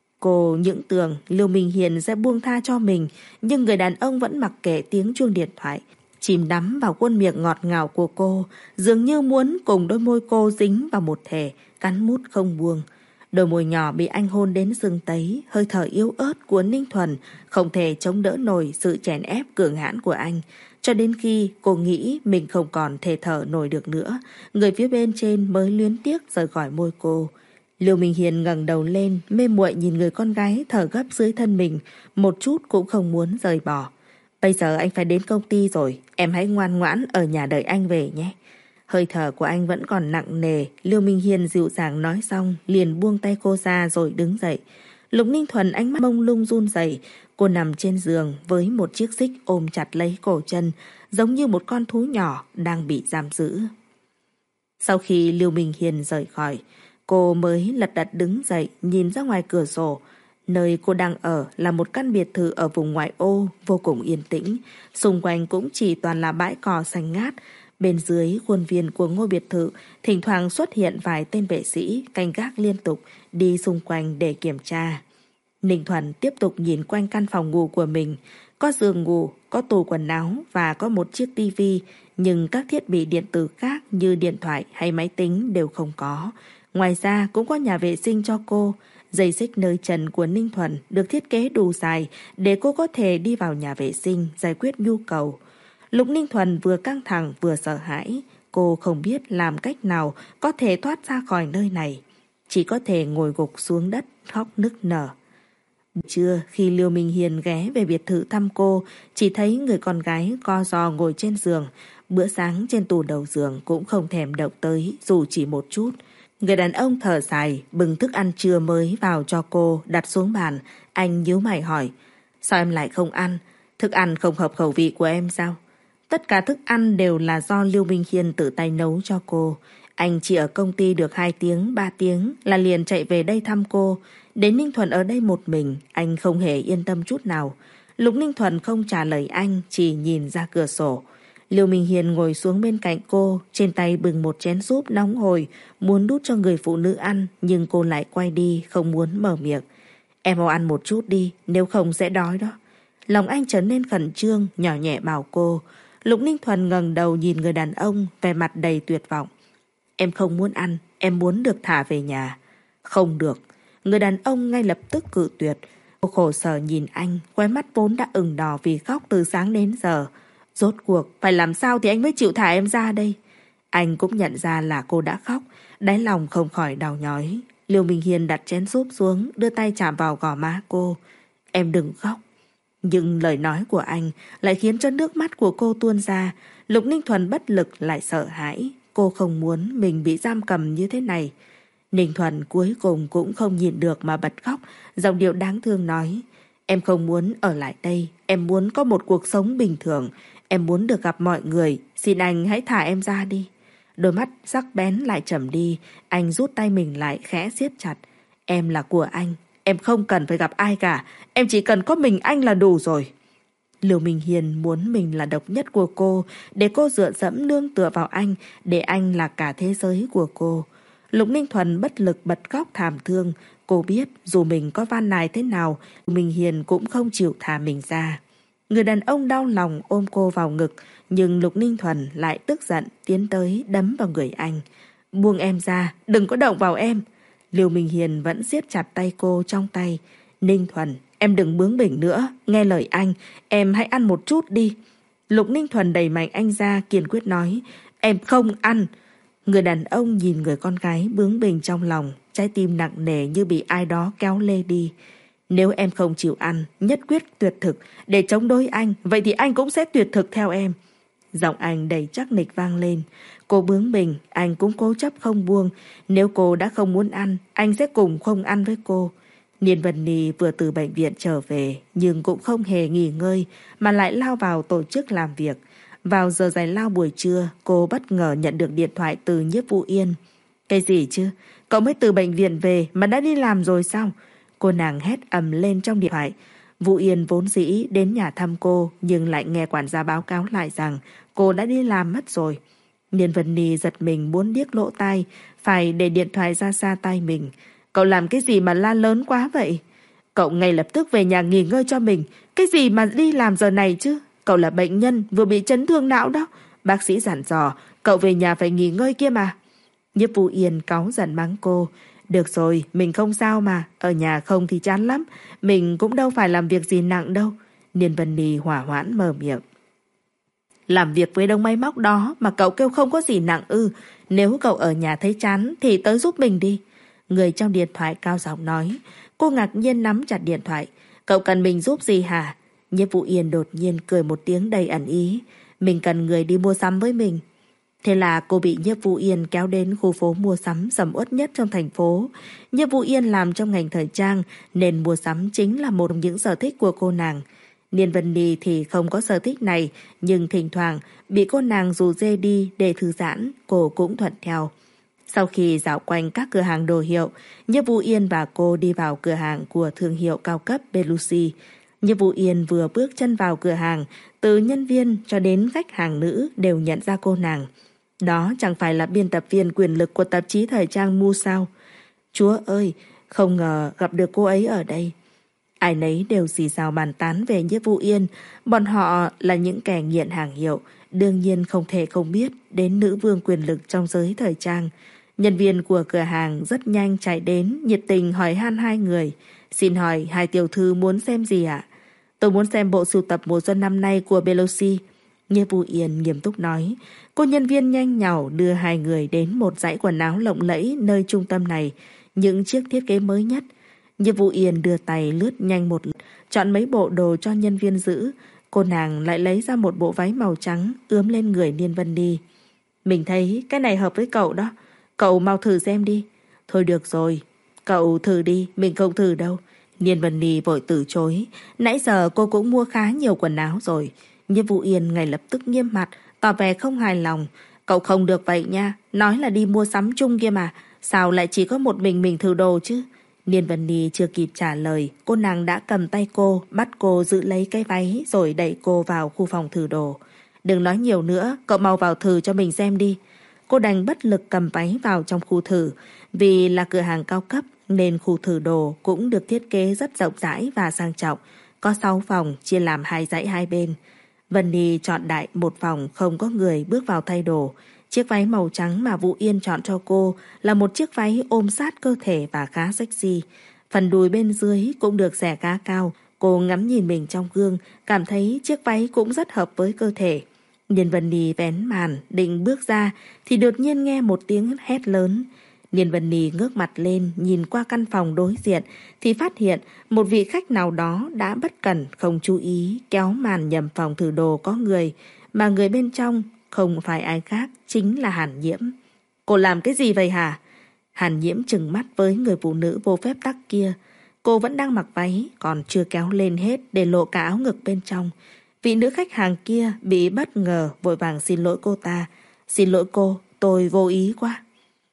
Cô những tưởng Lưu Minh Hiền sẽ buông tha cho mình, nhưng người đàn ông vẫn mặc kệ tiếng chuông điện thoại, chìm đắm vào khuôn miệng ngọt ngào của cô, dường như muốn cùng đôi môi cô dính vào một thể, cắn mút không buông. Đôi môi nhỏ bị anh hôn đến sưng tấy, hơi thở yếu ớt của Ninh Thuần không thể chống đỡ nổi sự chèn ép cường hãn của anh. Cho đến khi cô nghĩ mình không còn thể thở nổi được nữa, người phía bên trên mới luyến tiếc rời khỏi môi cô. Lưu Minh Hiền ngẩng đầu lên, mê muội nhìn người con gái thở gấp dưới thân mình, một chút cũng không muốn rời bỏ. Bây giờ anh phải đến công ty rồi, em hãy ngoan ngoãn ở nhà đợi anh về nhé. Hơi thở của anh vẫn còn nặng nề. Lưu Minh Hiền dịu dàng nói xong, liền buông tay cô ra rồi đứng dậy. Lục Ninh Thuần ánh mắt mông lung run rẩy. Cô nằm trên giường với một chiếc xích ôm chặt lấy cổ chân, giống như một con thú nhỏ đang bị giam giữ. Sau khi Lưu Minh Hiền rời khỏi, cô mới lật đật đứng dậy nhìn ra ngoài cửa sổ. Nơi cô đang ở là một căn biệt thự ở vùng ngoại ô vô cùng yên tĩnh. Xung quanh cũng chỉ toàn là bãi cỏ xanh ngát. Bên dưới khuôn viên của ngôi biệt thự thỉnh thoảng xuất hiện vài tên vệ sĩ canh gác liên tục đi xung quanh để kiểm tra. Ninh Thuần tiếp tục nhìn quanh căn phòng ngủ của mình. Có giường ngủ, có tủ quần áo và có một chiếc tivi, nhưng các thiết bị điện tử khác như điện thoại hay máy tính đều không có. Ngoài ra cũng có nhà vệ sinh cho cô. Dây xích nơi chân của Ninh Thuần được thiết kế đủ dài để cô có thể đi vào nhà vệ sinh giải quyết nhu cầu. Lục Ninh Thuần vừa căng thẳng vừa sợ hãi. Cô không biết làm cách nào có thể thoát ra khỏi nơi này. Chỉ có thể ngồi gục xuống đất khóc nức nở. Buổi trưa khi Lưu Minh Hiền ghé về biệt thự thăm cô, chỉ thấy người con gái co ro ngồi trên giường. Bữa sáng trên tủ đầu giường cũng không thèm động tới dù chỉ một chút. Người đàn ông thở dài bưng thức ăn trưa mới vào cho cô đặt xuống bàn. Anh nhíu mày hỏi, sao em lại không ăn? Thức ăn không hợp khẩu vị của em sao? Tất cả thức ăn đều là do Lưu Minh Hiền tự tay nấu cho cô. Anh chỉ ở công ty được hai tiếng, ba tiếng là liền chạy về đây thăm cô. Đến Ninh Thuần ở đây một mình, anh không hề yên tâm chút nào. Lục Ninh Thuần không trả lời anh, chỉ nhìn ra cửa sổ. Lưu Minh Hiền ngồi xuống bên cạnh cô, trên tay bưng một chén súp nóng hổi, muốn đút cho người phụ nữ ăn, nhưng cô lại quay đi, không muốn mở miệng. Em mau ăn một chút đi, nếu không sẽ đói đó. Lòng anh trở nên khẩn trương, nhỏ nhẹ bảo cô. Lục Ninh Thuần ngẩng đầu nhìn người đàn ông, vẻ mặt đầy tuyệt vọng. Em không muốn ăn, em muốn được thả về nhà. Không được. Người đàn ông ngay lập tức cự tuyệt. Cô khổ sở nhìn anh, khóe mắt vốn đã ửng đỏ vì khóc từ sáng đến giờ. Rốt cuộc, phải làm sao thì anh mới chịu thả em ra đây? Anh cũng nhận ra là cô đã khóc, đáy lòng không khỏi đau nhói. Liêu Minh Hiên đặt chén súp xuống, đưa tay chạm vào gò má cô. Em đừng khóc. Nhưng lời nói của anh lại khiến cho nước mắt của cô tuôn ra. Lục Ninh Thuần bất lực lại sợ hãi. Cô không muốn mình bị giam cầm như thế này. Ninh Thuần cuối cùng cũng không nhịn được mà bật khóc, giọng điệu đáng thương nói. Em không muốn ở lại đây, em muốn có một cuộc sống bình thường. Em muốn được gặp mọi người, xin anh hãy thả em ra đi. Đôi mắt sắc bén lại trầm đi, anh rút tay mình lại khẽ siết chặt. Em là của anh, em không cần phải gặp ai cả, em chỉ cần có mình anh là đủ rồi. Liêu Minh Hiên muốn mình là độc nhất của cô, để cô dựa dẫm nương tựa vào anh, để anh là cả thế giới của cô. Lục Ninh Thuần bất lực bật khóc thảm thương. Cô biết dù mình có van nài thế nào, Minh Hiên cũng không chịu thả mình ra. Người đàn ông đau lòng ôm cô vào ngực, nhưng Lục Ninh Thuần lại tức giận tiến tới đấm vào người anh. Buông em ra, đừng có động vào em. Liêu Minh Hiên vẫn siết chặt tay cô trong tay. Ninh Thuần, em đừng bướng bỉnh nữa, nghe lời anh, em hãy ăn một chút đi. Lục Ninh Thuần đẩy mạnh anh ra, kiên quyết nói. Em không ăn. Người đàn ông nhìn người con gái bướng bỉnh trong lòng, trái tim nặng nề như bị ai đó kéo lê đi. Nếu em không chịu ăn, nhất quyết tuyệt thực để chống đối anh, vậy thì anh cũng sẽ tuyệt thực theo em. Giọng anh đầy chắc nịch vang lên. Cô bướng bỉnh, anh cũng cố chấp không buông. Nếu cô đã không muốn ăn, anh sẽ cùng không ăn với cô. Niên Vân Ni vừa từ bệnh viện trở về, nhưng cũng không hề nghỉ ngơi, mà lại lao vào tổ chức làm việc. Vào giờ giải lao buổi trưa, cô bất ngờ nhận được điện thoại từ Nhiếp Vũ Yên. Cái gì chứ? Cậu mới từ bệnh viện về mà đã đi làm rồi sao? Cô nàng hét ầm lên trong điện thoại. Vũ Yên vốn dĩ đến nhà thăm cô, nhưng lại nghe quản gia báo cáo lại rằng cô đã đi làm mất rồi. Niên Vân Ni giật mình muốn điếc lỗ tai, phải để điện thoại ra xa tay mình. Cậu làm cái gì mà la lớn quá vậy? Cậu ngay lập tức về nhà nghỉ ngơi cho mình. Cái gì mà đi làm giờ này chứ? Cậu là bệnh nhân vừa bị chấn thương não đó. Bác sĩ dặn dò, cậu về nhà phải nghỉ ngơi kia mà. Nhiếp Vũ Yên cáu giận mắng cô. Được rồi, mình không sao mà. Ở nhà không thì chán lắm. Mình cũng đâu phải làm việc gì nặng đâu. Niên Vân Ni hỏa hoãn mở miệng. Làm việc với đống máy móc đó mà cậu kêu không có gì nặng ư? Nếu cậu ở nhà thấy chán thì tới giúp mình đi. Người trong điện thoại cao giọng nói. Cô ngạc nhiên nắm chặt điện thoại. Cậu cần mình giúp gì hả? Nhiếp Vũ Yên đột nhiên cười một tiếng đầy ẩn ý. Mình cần người đi mua sắm với mình. Thế là cô bị Nhiếp Vũ Yên kéo đến khu phố mua sắm sầm uất nhất trong thành phố. Nhiếp Vũ Yên làm trong ngành thời trang nên mua sắm chính là một trong những sở thích của cô nàng. Niên Vân Ni thì không có sở thích này, nhưng thỉnh thoảng bị cô nàng rủ dê đi để thư giãn, cô cũng thuận theo. Sau khi dạo quanh các cửa hàng đồ hiệu, Nhiếp Vũ Yên và cô đi vào cửa hàng của thương hiệu cao cấp Belushi. Nhiếp Vũ Yên vừa bước chân vào cửa hàng, từ nhân viên cho đến khách hàng nữ đều nhận ra cô nàng. Đó chẳng phải là biên tập viên quyền lực của tạp chí thời trang Mu sao? Chúa ơi, không ngờ gặp được cô ấy ở đây. Ai nấy đều xì xào bàn tán về Nhiếp Vũ Yên. Bọn họ là những kẻ nghiện hàng hiệu, đương nhiên không thể không biết đến nữ vương quyền lực trong giới thời trang. Nhân viên của cửa hàng rất nhanh chạy đến, nhiệt tình hỏi han hai người. Xin hỏi hai tiểu thư muốn xem gì ạ? Tôi muốn xem bộ sưu tập mùa xuân năm nay của Belushi. Nhiếp Vũ Yên nghiêm túc nói. Cô nhân viên nhanh nhảu đưa hai người đến một dãy quần áo lộng lẫy nơi trung tâm này, những chiếc thiết kế mới nhất. Nhiếp Vũ Yên đưa tay lướt nhanh một lượt, chọn mấy bộ đồ cho nhân viên giữ. Cô nàng lại lấy ra một bộ váy màu trắng ướm lên người Niên Vân Ni. Mình thấy cái này hợp với cậu đó, cậu mau thử xem đi. Thôi được rồi, cậu thử đi, mình không thử đâu. Niên Vân Ni vội từ chối. Nãy giờ cô cũng mua khá nhiều quần áo rồi. Nhiếp Vũ Yên ngay lập tức nghiêm mặt, tỏ vẻ không hài lòng. Cậu không được vậy nha, nói là đi mua sắm chung kia mà, sao lại chỉ có một mình mình thử đồ chứ? Niên Vân Ni chưa kịp trả lời, cô nàng đã cầm tay cô, bắt cô giữ lấy cái váy rồi đẩy cô vào khu phòng thử đồ. Đừng nói nhiều nữa, cậu mau vào thử cho mình xem đi. Cô đành bất lực cầm váy vào trong khu thử. Vì là cửa hàng cao cấp nên khu thử đồ cũng được thiết kế rất rộng rãi và sang trọng. Có sáu phòng chia làm hai dãy hai bên. Vân Ni chọn đại một phòng không có người bước vào thay đồ. Chiếc váy màu trắng mà Vũ Yên chọn cho cô là một chiếc váy ôm sát cơ thể và khá sexy. Phần đùi bên dưới cũng được xẻ khá cao. Cô ngắm nhìn mình trong gương, cảm thấy chiếc váy cũng rất hợp với cơ thể. Niên Vân Nhi vén màn, định bước ra, thì đột nhiên nghe một tiếng hét lớn. Niên Vân Nhi ngước mặt lên, nhìn qua căn phòng đối diện, thì phát hiện một vị khách nào đó đã bất cẩn, không chú ý, kéo màn nhầm phòng thử đồ có người, mà người bên trong không phải ai khác, chính là Hàn Nhiễm. Cô làm cái gì vậy hả? Hàn Nhiễm trừng mắt với người phụ nữ vô phép tắc kia. Cô vẫn đang mặc váy, còn chưa kéo lên hết để lộ cả áo ngực bên trong. Vị nữ khách hàng kia bị bất ngờ, vội vàng xin lỗi cô ta. Xin lỗi cô, tôi vô ý quá.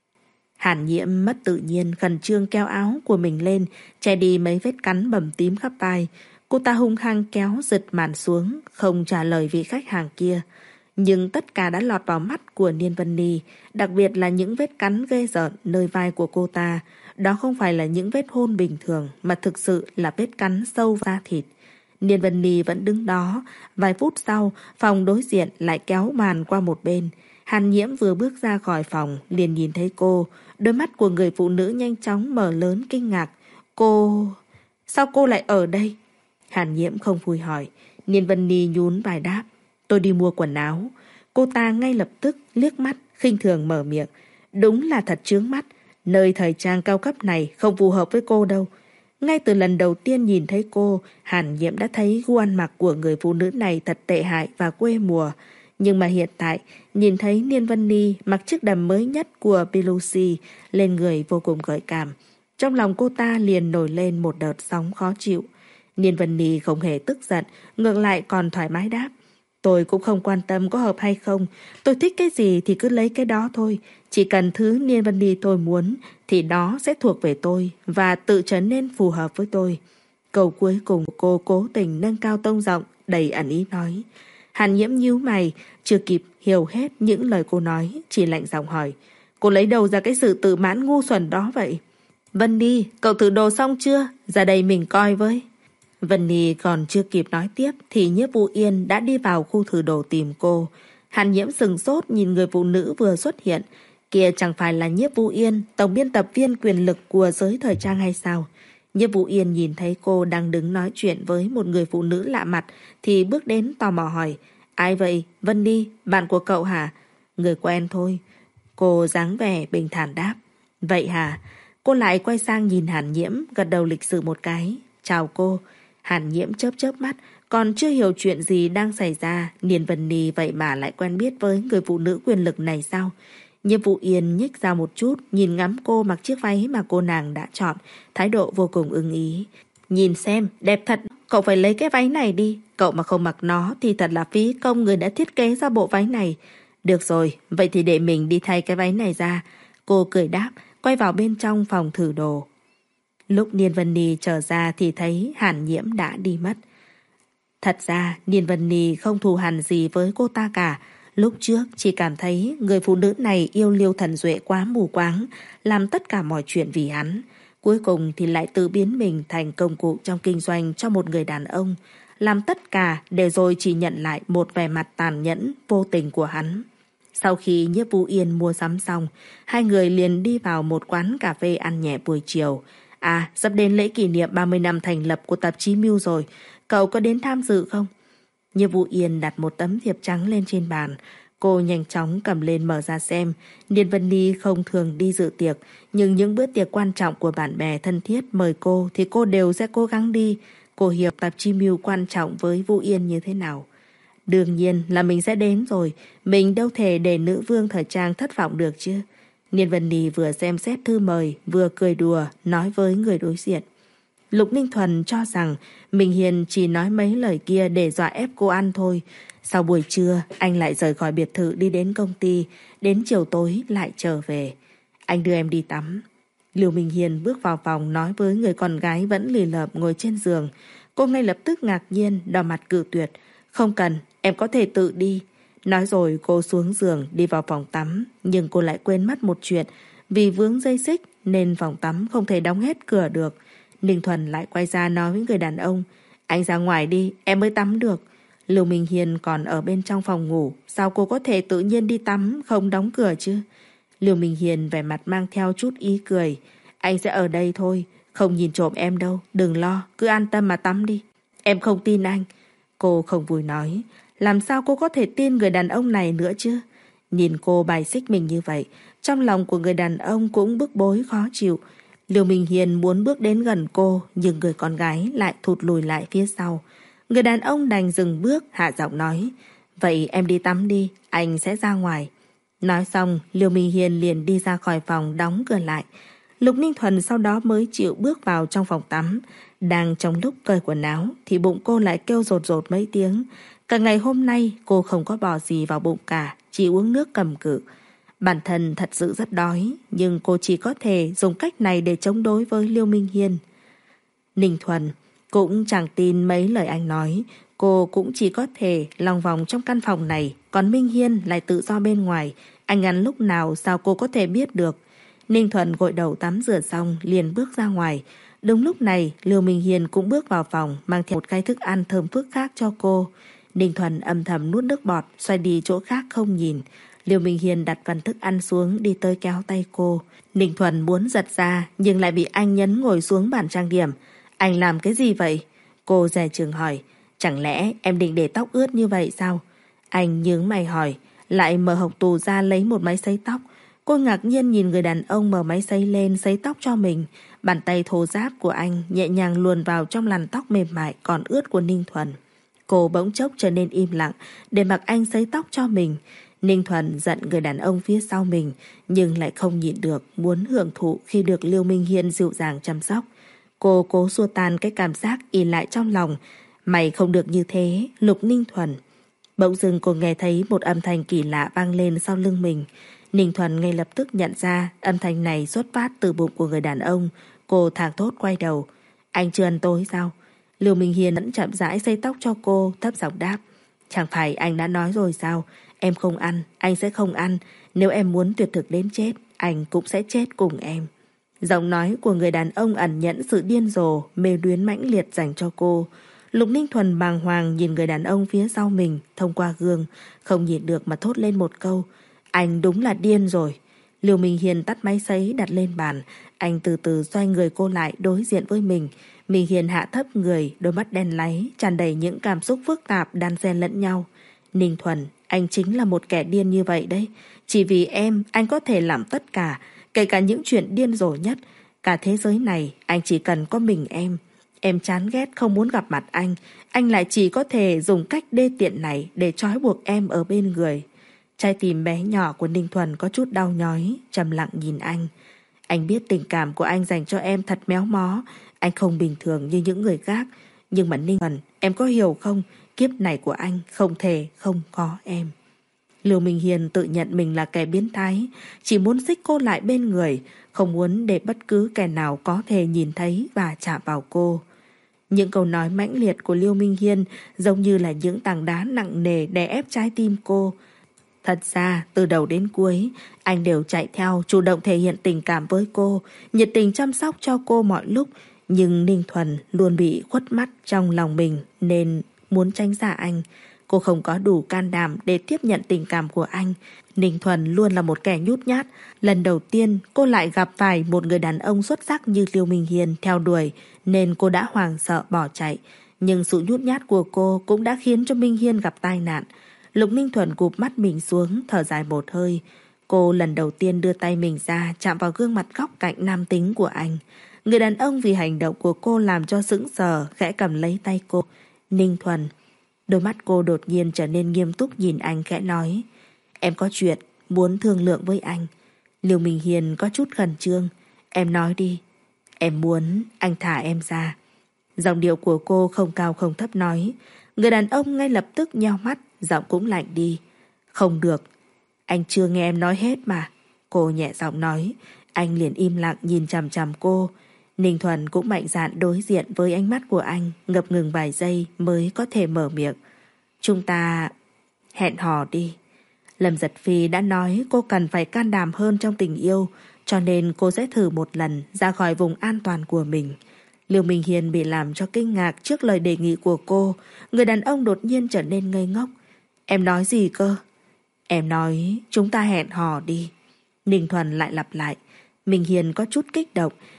Hàn Nhiễm mất tự nhiên, khẩn trương kéo áo của mình lên, che đi mấy vết cắn bầm tím khắp vai. Cô ta hung hăng kéo giật màn xuống, không trả lời vị khách hàng kia. Nhưng tất cả đã lọt vào mắt của Niên Vân Nhi, đặc biệt là những vết cắn ghê rợn nơi vai của cô ta. Đó không phải là những vết hôn bình thường, mà thực sự là vết cắn sâu da thịt. Niên Vân Nhi vẫn đứng đó. Vài phút sau, phòng đối diện lại kéo màn qua một bên. Hàn Nhiễm vừa bước ra khỏi phòng, liền nhìn thấy cô. Đôi mắt của người phụ nữ nhanh chóng mở lớn kinh ngạc. Cô... Sao cô lại ở đây? Hàn Nhiễm không vui hỏi. Niên Vân Nhi nhún vai đáp. Tôi đi mua quần áo. Cô ta ngay lập tức liếc mắt, khinh thường mở miệng. Đúng là thật chướng mắt. Nơi thời trang cao cấp này không phù hợp với cô đâu. Ngay từ lần đầu tiên nhìn thấy cô, Hàn Nhiễm đã thấy gu ăn mặc của người phụ nữ này thật tệ hại và quê mùa. Nhưng mà hiện tại, nhìn thấy Niên Vân Nhi mặc chiếc đầm mới nhất của Pelusi lên người vô cùng gợi cảm. Trong lòng cô ta liền nổi lên một đợt sóng khó chịu. Niên Vân Nhi không hề tức giận, ngược lại còn thoải mái đáp. Tôi cũng không quan tâm có hợp hay không. Tôi thích cái gì thì cứ lấy cái đó thôi. Chỉ cần thứ Niên Vân Nhi tôi muốn thì đó sẽ thuộc về tôi và tự trở nên phù hợp với tôi. Câu cuối cùng cô cố tình nâng cao tông giọng, đầy ẩn ý nói. Hàn Nhiễm nhíu mày, chưa kịp hiểu hết những lời cô nói, chỉ lạnh giọng hỏi. Cô lấy đâu ra cái sự tự mãn ngu xuẩn đó vậy? Vân Nhi, cậu thử đồ xong chưa? Ra đây mình coi với. Vân Nhi còn chưa kịp nói tiếp thì Nhiếp Vũ Yên đã đi vào khu thử đồ tìm cô. Hàn Nhiễm sừng sốt nhìn người phụ nữ vừa xuất hiện. Kia chẳng phải là Nhiếp Vũ Yên, tổng biên tập viên quyền lực của giới thời trang hay sao? Nhiếp Vũ Yên nhìn thấy cô đang đứng nói chuyện với một người phụ nữ lạ mặt thì bước đến tò mò hỏi. Ai vậy? Vân Nhi, bạn của cậu hả? Người quen thôi. Cô dáng vẻ bình thản đáp. Vậy hả? Cô lại quay sang nhìn Hàn Nhiễm, gật đầu lịch sự một cái. Chào cô. Hàn Nhiễm chớp chớp mắt, còn chưa hiểu chuyện gì đang xảy ra. Niên Vân Nhi vậy mà lại quen biết với người phụ nữ quyền lực này sao? Nhiếp Vũ Yên nhích ra một chút, nhìn ngắm cô mặc chiếc váy mà cô nàng đã chọn, thái độ vô cùng ưng ý. Nhìn xem, đẹp thật, cậu phải lấy cái váy này đi. Cậu mà không mặc nó thì thật là phí công người đã thiết kế ra bộ váy này. Được rồi, vậy thì để mình đi thay cái váy này ra. Cô cười đáp, quay vào bên trong phòng thử đồ. Lúc Niên Vân Nhi trở ra thì thấy Hàn Nhiễm đã đi mất. Thật ra Niên Vân Nhi không thù hằn gì với cô ta cả. Lúc trước chỉ cảm thấy người phụ nữ này yêu Liêu Thần Duệ quá mù quáng, làm tất cả mọi chuyện vì hắn. Cuối cùng thì lại tự biến mình thành công cụ trong kinh doanh cho một người đàn ông, làm tất cả để rồi chỉ nhận lại một vẻ mặt tàn nhẫn, vô tình của hắn. Sau khi Nhiếp Vũ Yên mua sắm xong, hai người liền đi vào một quán cà phê ăn nhẹ buổi chiều. À, sắp đến lễ kỷ niệm ba mươi năm thành lập của tạp chí Mưu rồi, cậu có đến tham dự không? Nhiếp Vũ Yên đặt một tấm thiệp trắng lên trên bàn. Cô nhanh chóng cầm lên mở ra xem. Niên Vân Nhi không thường đi dự tiệc, nhưng những bữa tiệc quan trọng của bạn bè thân thiết mời cô thì cô đều sẽ cố gắng đi. Cô hiểu tạp chí Mưu quan trọng với Vũ Yên như thế nào. Đương nhiên là mình sẽ đến rồi. Mình đâu thể để nữ vương thời trang thất vọng được chứ. Niên Vân Nhi vừa xem xét thư mời, vừa cười đùa, nói với người đối diện. Lục Ninh Thuần cho rằng Minh Hiền chỉ nói mấy lời kia để dọa ép cô ăn thôi. Sau buổi trưa, anh lại rời khỏi biệt thự đi đến công ty, đến chiều tối lại trở về. Anh đưa em đi tắm. Lưu Minh Hiền bước vào phòng nói với người con gái vẫn lì lợm ngồi trên giường. Cô ngay lập tức ngạc nhiên, đỏ mặt cự tuyệt. Không cần, em có thể tự đi. Nói rồi cô xuống giường đi vào phòng tắm, nhưng cô lại quên mất một chuyện. Vì vướng dây xích nên phòng tắm không thể đóng hết cửa được. Ninh Thuần lại quay ra nói với người đàn ông. Anh ra ngoài đi, em mới tắm được. Lưu Minh Hiền còn ở bên trong phòng ngủ, sao cô có thể tự nhiên đi tắm không đóng cửa chứ? Lưu Minh Hiền vẻ mặt mang theo chút ý cười. Anh sẽ ở đây thôi, không nhìn trộm em đâu, đừng lo, cứ an tâm mà tắm đi. Em không tin anh. Cô không vui nói. Làm sao cô có thể tin người đàn ông này nữa chứ? Nhìn cô bài xích mình như vậy, trong lòng của người đàn ông cũng bức bối khó chịu. Liêu Minh Hiên muốn bước đến gần cô, nhưng người con gái lại thụt lùi lại phía sau. Người đàn ông đành dừng bước, hạ giọng nói. Vậy em đi tắm đi, anh sẽ ra ngoài. Nói xong, Liêu Minh Hiên liền đi ra khỏi phòng, đóng cửa lại. Lục Ninh Thuần sau đó mới chịu bước vào trong phòng tắm. Đang trong lúc cởi quần áo thì bụng cô lại kêu rột rột mấy tiếng. Cả ngày hôm nay cô không có bỏ gì vào bụng cả, chỉ uống nước cầm cự. Bản thân thật sự rất đói, nhưng cô chỉ có thể dùng cách này để chống đối với Liêu Minh Hiên. Ninh Thuần cũng chẳng tin mấy lời anh nói. Cô cũng chỉ có thể lòng vòng trong căn phòng này, còn Minh Hiên lại tự do bên ngoài. Anh ăn lúc nào sao cô có thể biết được. Ninh Thuần gội đầu tắm rửa xong liền bước ra ngoài. Đúng lúc này Liêu Minh Hiên cũng bước vào phòng, mang theo một cái thức ăn thơm phức khác cho cô. Ninh Thuần âm thầm nuốt nước bọt, xoay đi chỗ khác không nhìn. Liêu Minh Hiên đặt phần thức ăn xuống, đi tới kéo tay cô. Ninh Thuần muốn giật ra nhưng lại bị anh nhấn ngồi xuống bàn trang điểm. Anh làm cái gì vậy? Cô dè chừng hỏi. Chẳng lẽ em định để tóc ướt như vậy sao? Anh nhướng mày hỏi, lại mở hộc tủ ra lấy một máy sấy tóc. Cô ngạc nhiên nhìn người đàn ông mở máy sấy lên sấy tóc cho mình. Bàn tay thô ráp của anh nhẹ nhàng luồn vào trong làn tóc mềm mại còn ướt của Ninh Thuần. Cô bỗng chốc trở nên im lặng để mặc anh sấy tóc cho mình. Ninh Thuần giận người đàn ông phía sau mình, nhưng lại không nhịn được muốn hưởng thụ khi được Liêu Minh Hiên dịu dàng chăm sóc. Cô cố xua tan cái cảm giác ì lại trong lòng. Mày không được như thế, Lục Ninh Thuần. Bỗng dưng cô nghe thấy một âm thanh kỳ lạ vang lên sau lưng mình. Ninh Thuần ngay lập tức nhận ra âm thanh này xuất phát từ bụng của người đàn ông. Cô thảng thốt quay đầu. Anh chưa ăn tối sao? Liêu Minh Hiên vẫn chậm rãi xây tóc cho cô, thấp giọng đáp. Chẳng phải anh đã nói rồi sao? Em không ăn, anh sẽ không ăn. Nếu em muốn tuyệt thực đến chết, anh cũng sẽ chết cùng em. Giọng nói của người đàn ông ẩn nhẫn sự điên rồ, mê luyến mãnh liệt dành cho cô. Lục Ninh Thuần bàng hoàng nhìn người đàn ông phía sau mình thông qua gương, không nhịn được mà thốt lên một câu. Anh đúng là điên rồi. Liêu Minh Hiên tắt máy sấy đặt lên bàn. Anh từ từ xoay người cô lại đối diện với mình. Minh Hiên hạ thấp người, đôi mắt đen láy, tràn đầy những cảm xúc phức tạp đan xen lẫn nhau. Ninh Thuần, anh chính là một kẻ điên như vậy đấy. Chỉ vì em, anh có thể làm tất cả, kể cả những chuyện điên rồ nhất. Cả thế giới này, anh chỉ cần có mình em. Em chán ghét không muốn gặp mặt anh. Anh lại chỉ có thể dùng cách đê tiện này để trói buộc em ở bên người. Trái tim bé nhỏ của Ninh Thuần có chút đau nhói, trầm lặng nhìn anh. Anh biết tình cảm của anh dành cho em thật méo mó. Anh không bình thường như những người khác. Nhưng mà Ninh Thuần, em có hiểu không? Kiếp này của anh không thể không có em. Liêu Minh Hiên tự nhận mình là kẻ biến thái, chỉ muốn xích cô lại bên người, không muốn để bất cứ kẻ nào có thể nhìn thấy và chạm vào cô. Những câu nói mãnh liệt của Liêu Minh Hiên giống như là những tảng đá nặng nề đè ép trái tim cô. Thật ra, từ đầu đến cuối, anh đều chạy theo, chủ động thể hiện tình cảm với cô, nhiệt tình chăm sóc cho cô mọi lúc. Nhưng Ninh Thuần luôn bị khuất mắt trong lòng mình nên muốn tránh xa anh. Cô không có đủ can đảm để tiếp nhận tình cảm của anh. Ninh Thuần luôn là một kẻ nhút nhát. Lần đầu tiên cô lại gặp phải một người đàn ông xuất sắc như Liêu Minh Hiên theo đuổi, nên cô đã hoảng sợ bỏ chạy. Nhưng sự nhút nhát của cô cũng đã khiến cho Minh Hiên gặp tai nạn. Lục Ninh Thuần cụp mắt mình xuống, thở dài một hơi. Cô lần đầu tiên đưa tay mình ra chạm vào gương mặt góc cạnh nam tính của anh. Người đàn ông vì hành động của cô làm cho sững sờ, khẽ cầm lấy tay cô. Ninh Thuần. Đôi mắt cô đột nhiên trở nên nghiêm túc nhìn anh, khẽ nói. Em có chuyện muốn thương lượng với anh. Liêu Minh Hiên có chút khẩn trương. Em nói đi. Em muốn anh thả em ra. Giọng điệu của cô không cao không thấp nói. Người đàn ông ngay lập tức nheo mắt, giọng cũng lạnh đi. Không được. Anh chưa nghe em nói hết mà. Cô nhẹ giọng nói. Anh liền im lặng nhìn chằm chằm cô. Ninh Thuần cũng mạnh dạn đối diện với ánh mắt của anh, ngập ngừng vài giây mới có thể mở miệng. Chúng ta hẹn hò đi. Lâm Giật Phi đã nói cô cần phải can đảm hơn trong tình yêu, cho nên cô sẽ thử một lần ra khỏi vùng an toàn của mình. Liêu Minh Hiên bị làm cho kinh ngạc trước lời đề nghị của cô. Người đàn ông đột nhiên trở nên ngây ngốc. Em nói gì cơ? Em nói chúng ta hẹn hò đi. Ninh Thuần lại lặp lại. Minh Hiên có chút kích động.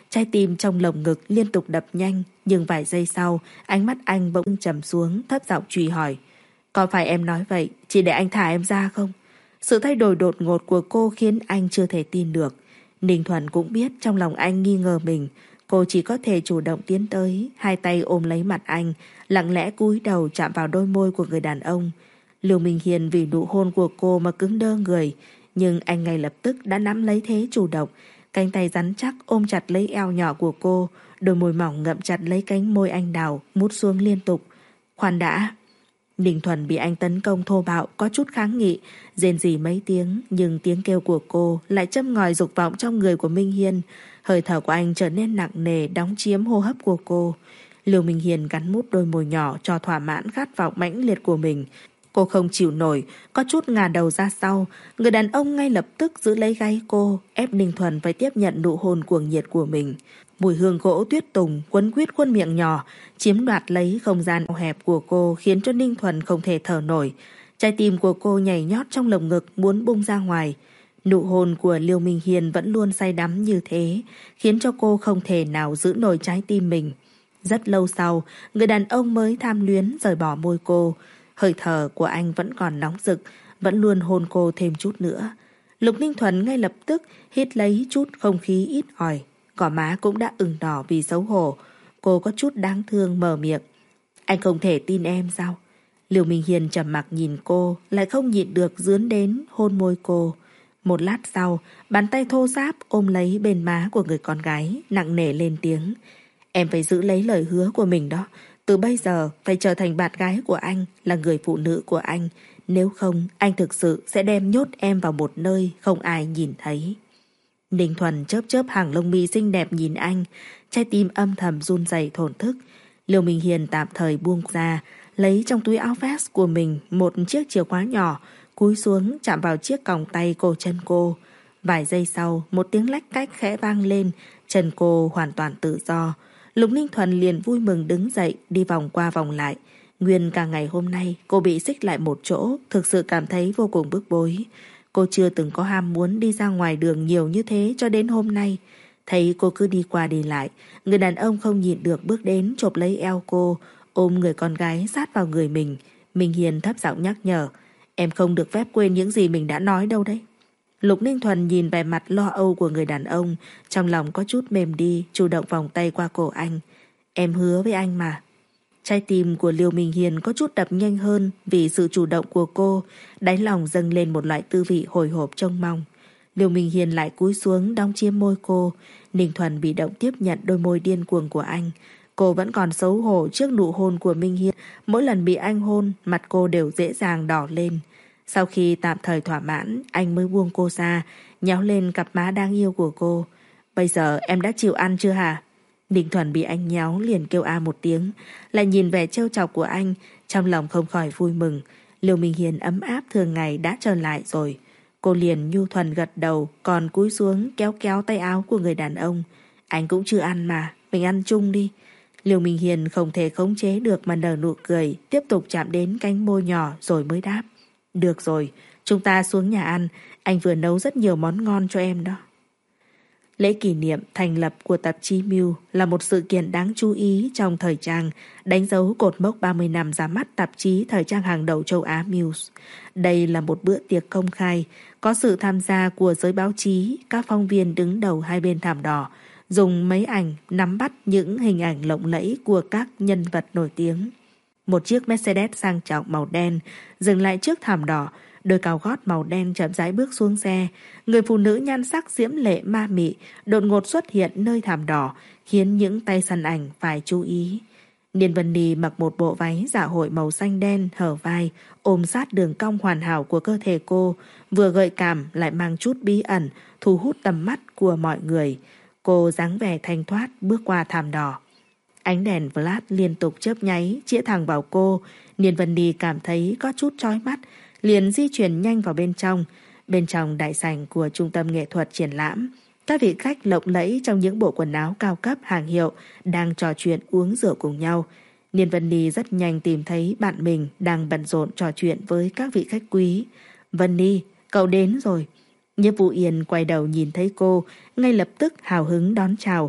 Trái tim trong lồng ngực liên tục đập nhanh, nhưng vài giây sau, ánh mắt anh bỗng trầm xuống, thấp giọng truy hỏi. Có phải em nói vậy, chỉ để anh thả em ra không? Sự thay đổi đột ngột của cô khiến anh chưa thể tin được. Ninh Thuần cũng biết trong lòng anh nghi ngờ mình. Cô chỉ có thể chủ động tiến tới, hai tay ôm lấy mặt anh, lặng lẽ cúi đầu chạm vào đôi môi của người đàn ông. Lưu Minh Hiền vì nụ hôn của cô mà cứng đơ người, nhưng anh ngay lập tức đã nắm lấy thế chủ động. Cánh tay rắn chắc ôm chặt lấy eo nhỏ của cô, đôi môi mỏng ngậm chặt lấy cánh môi anh đào, mút xuống liên tục. Khoan đã. Ninh Thuần bị anh tấn công thô bạo, có chút kháng nghị, rên rỉ mấy tiếng, nhưng tiếng kêu của cô lại châm ngòi dục vọng trong người của Minh Hiên. Hơi thở của anh trở nên nặng nề, đóng chiếm hô hấp của cô. Lưu Minh Hiền cắn mút đôi môi nhỏ cho thỏa mãn khát vọng mãnh liệt của mình. Cô không chịu nổi, có chút ngả đầu ra sau. Người đàn ông ngay lập tức giữ lấy gáy cô, ép Ninh Thuần phải tiếp nhận nụ hôn cuồng nhiệt của mình. Mùi hương gỗ tuyết tùng quấn quýt khuôn miệng nhỏ, chiếm đoạt lấy không gian hẹp của cô, khiến cho Ninh Thuần không thể thở nổi. Trái tim của cô nhảy nhót trong lồng ngực muốn bung ra ngoài. Nụ hôn của Lưu Minh Hiền vẫn luôn say đắm như thế, khiến cho cô không thể nào giữ nổi trái tim mình. Rất lâu sau, người đàn ông mới tham luyến rời bỏ môi cô. Hơi thở của anh vẫn còn nóng rực, vẫn luôn hôn cô thêm chút nữa. Lục Ninh Thuần ngay lập tức hít lấy chút không khí ít ỏi. Gò má cũng đã ửng đỏ vì xấu hổ. Cô có chút đáng thương mở miệng. Anh không thể tin em sao? Lưu Minh Hiền trầm mặc nhìn cô, lại không nhịn được dướn đến hôn môi cô. Một lát sau, bàn tay thô ráp ôm lấy bên má của người con gái, nặng nề lên tiếng. Em phải giữ lấy lời hứa của mình đó. Từ bây giờ phải trở thành bạn gái của anh, là người phụ nữ của anh. Nếu không, anh thực sự sẽ đem nhốt em vào một nơi không ai nhìn thấy. Ninh Thuần chớp chớp hàng lông mi xinh đẹp nhìn anh, trái tim âm thầm run rẩy thổn thức. Lưu Minh Hiền tạm thời buông ra, lấy trong túi áo vest của mình một chiếc chìa khóa nhỏ, cúi xuống chạm vào chiếc còng tay cổ chân cô. Vài giây sau, một tiếng lách cách khẽ vang lên, chân cô hoàn toàn tự do. Lục Ninh Thuần liền vui mừng đứng dậy, đi vòng qua vòng lại. Nguyên cả ngày hôm nay cô bị xích lại một chỗ, thực sự cảm thấy vô cùng bức bối. Cô chưa từng có ham muốn đi ra ngoài đường nhiều như thế cho đến hôm nay. Thấy cô cứ đi qua đi lại, người đàn ông không nhịn được bước đến chộp lấy eo cô, ôm người con gái sát vào người mình. Minh Hiền thấp giọng nhắc nhở. Em không được phép quên những gì mình đã nói đâu đấy. Lục Ninh Thuần nhìn vẻ mặt lo âu của người đàn ông, trong lòng có chút mềm đi, chủ động vòng tay qua cổ anh. Em hứa với anh mà. Trái tim của Lưu Minh Hiền có chút đập nhanh hơn vì sự chủ động của cô, đáy lòng dâng lên một loại tư vị hồi hộp trông mong. Lưu Minh Hiền lại cúi xuống đóng chiếm môi cô. Ninh Thuần bị động tiếp nhận đôi môi điên cuồng của anh. Cô vẫn còn xấu hổ trước nụ hôn của Minh Hiền. Mỗi lần bị anh hôn, mặt cô đều dễ dàng đỏ lên. Sau khi tạm thời thỏa mãn, anh mới buông cô ra, nhéo lên cặp má đáng yêu của cô. Bây giờ em đã chịu ăn chưa hả? Ninh Thuần bị anh nhéo liền kêu a một tiếng, lại nhìn vẻ trêu chọc của anh, trong lòng không khỏi vui mừng. Lưu Minh Hiền ấm áp thường ngày đã trở lại rồi. Cô liền nhu thuần gật đầu, còn cúi xuống kéo kéo tay áo của người đàn ông. Anh cũng chưa ăn mà, mình ăn chung đi. Lưu Minh Hiền không thể khống chế được mà nở nụ cười, tiếp tục chạm đến cánh môi nhỏ rồi mới đáp. Được rồi, chúng ta xuống nhà ăn, anh vừa nấu rất nhiều món ngon cho em đó. Lễ kỷ niệm thành lập của tạp chí Muse là một sự kiện đáng chú ý trong thời trang, đánh dấu cột mốc ba mươi năm ra mắt tạp chí thời trang hàng đầu châu Á Muse. Đây là một bữa tiệc công khai, có sự tham gia của giới báo chí, các phóng viên đứng đầu hai bên thảm đỏ, dùng mấy ảnh nắm bắt những hình ảnh lộng lẫy của các nhân vật nổi tiếng. Một chiếc Mercedes sang trọng màu đen dừng lại trước thảm đỏ, đôi cao gót màu đen chậm rãi bước xuống xe. Người phụ nữ nhan sắc diễm lệ ma mị đột ngột xuất hiện nơi thảm đỏ, khiến những tay săn ảnh phải chú ý. Niên Vân Nhi mặc một bộ váy dạ hội màu xanh đen hở vai, ôm sát đường cong hoàn hảo của cơ thể cô, vừa gợi cảm lại mang chút bí ẩn, thu hút tầm mắt của mọi người. Cô dáng vẻ thanh thoát bước qua thảm đỏ. Ánh đèn flash liên tục chớp nháy chĩa thẳng vào cô. Niên Vân Nhi cảm thấy có chút chói mắt, liền di chuyển nhanh vào bên trong. Bên trong đại sảnh của trung tâm nghệ thuật triển lãm, các vị khách lộng lẫy trong những bộ quần áo cao cấp hàng hiệu đang trò chuyện uống rượu cùng nhau. Niên Vân Nhi rất nhanh tìm thấy bạn mình đang bận rộn trò chuyện với các vị khách quý. Vân Nhi, cậu đến rồi. Nhiếp Vũ Yên quay đầu nhìn thấy cô, ngay lập tức hào hứng đón chào.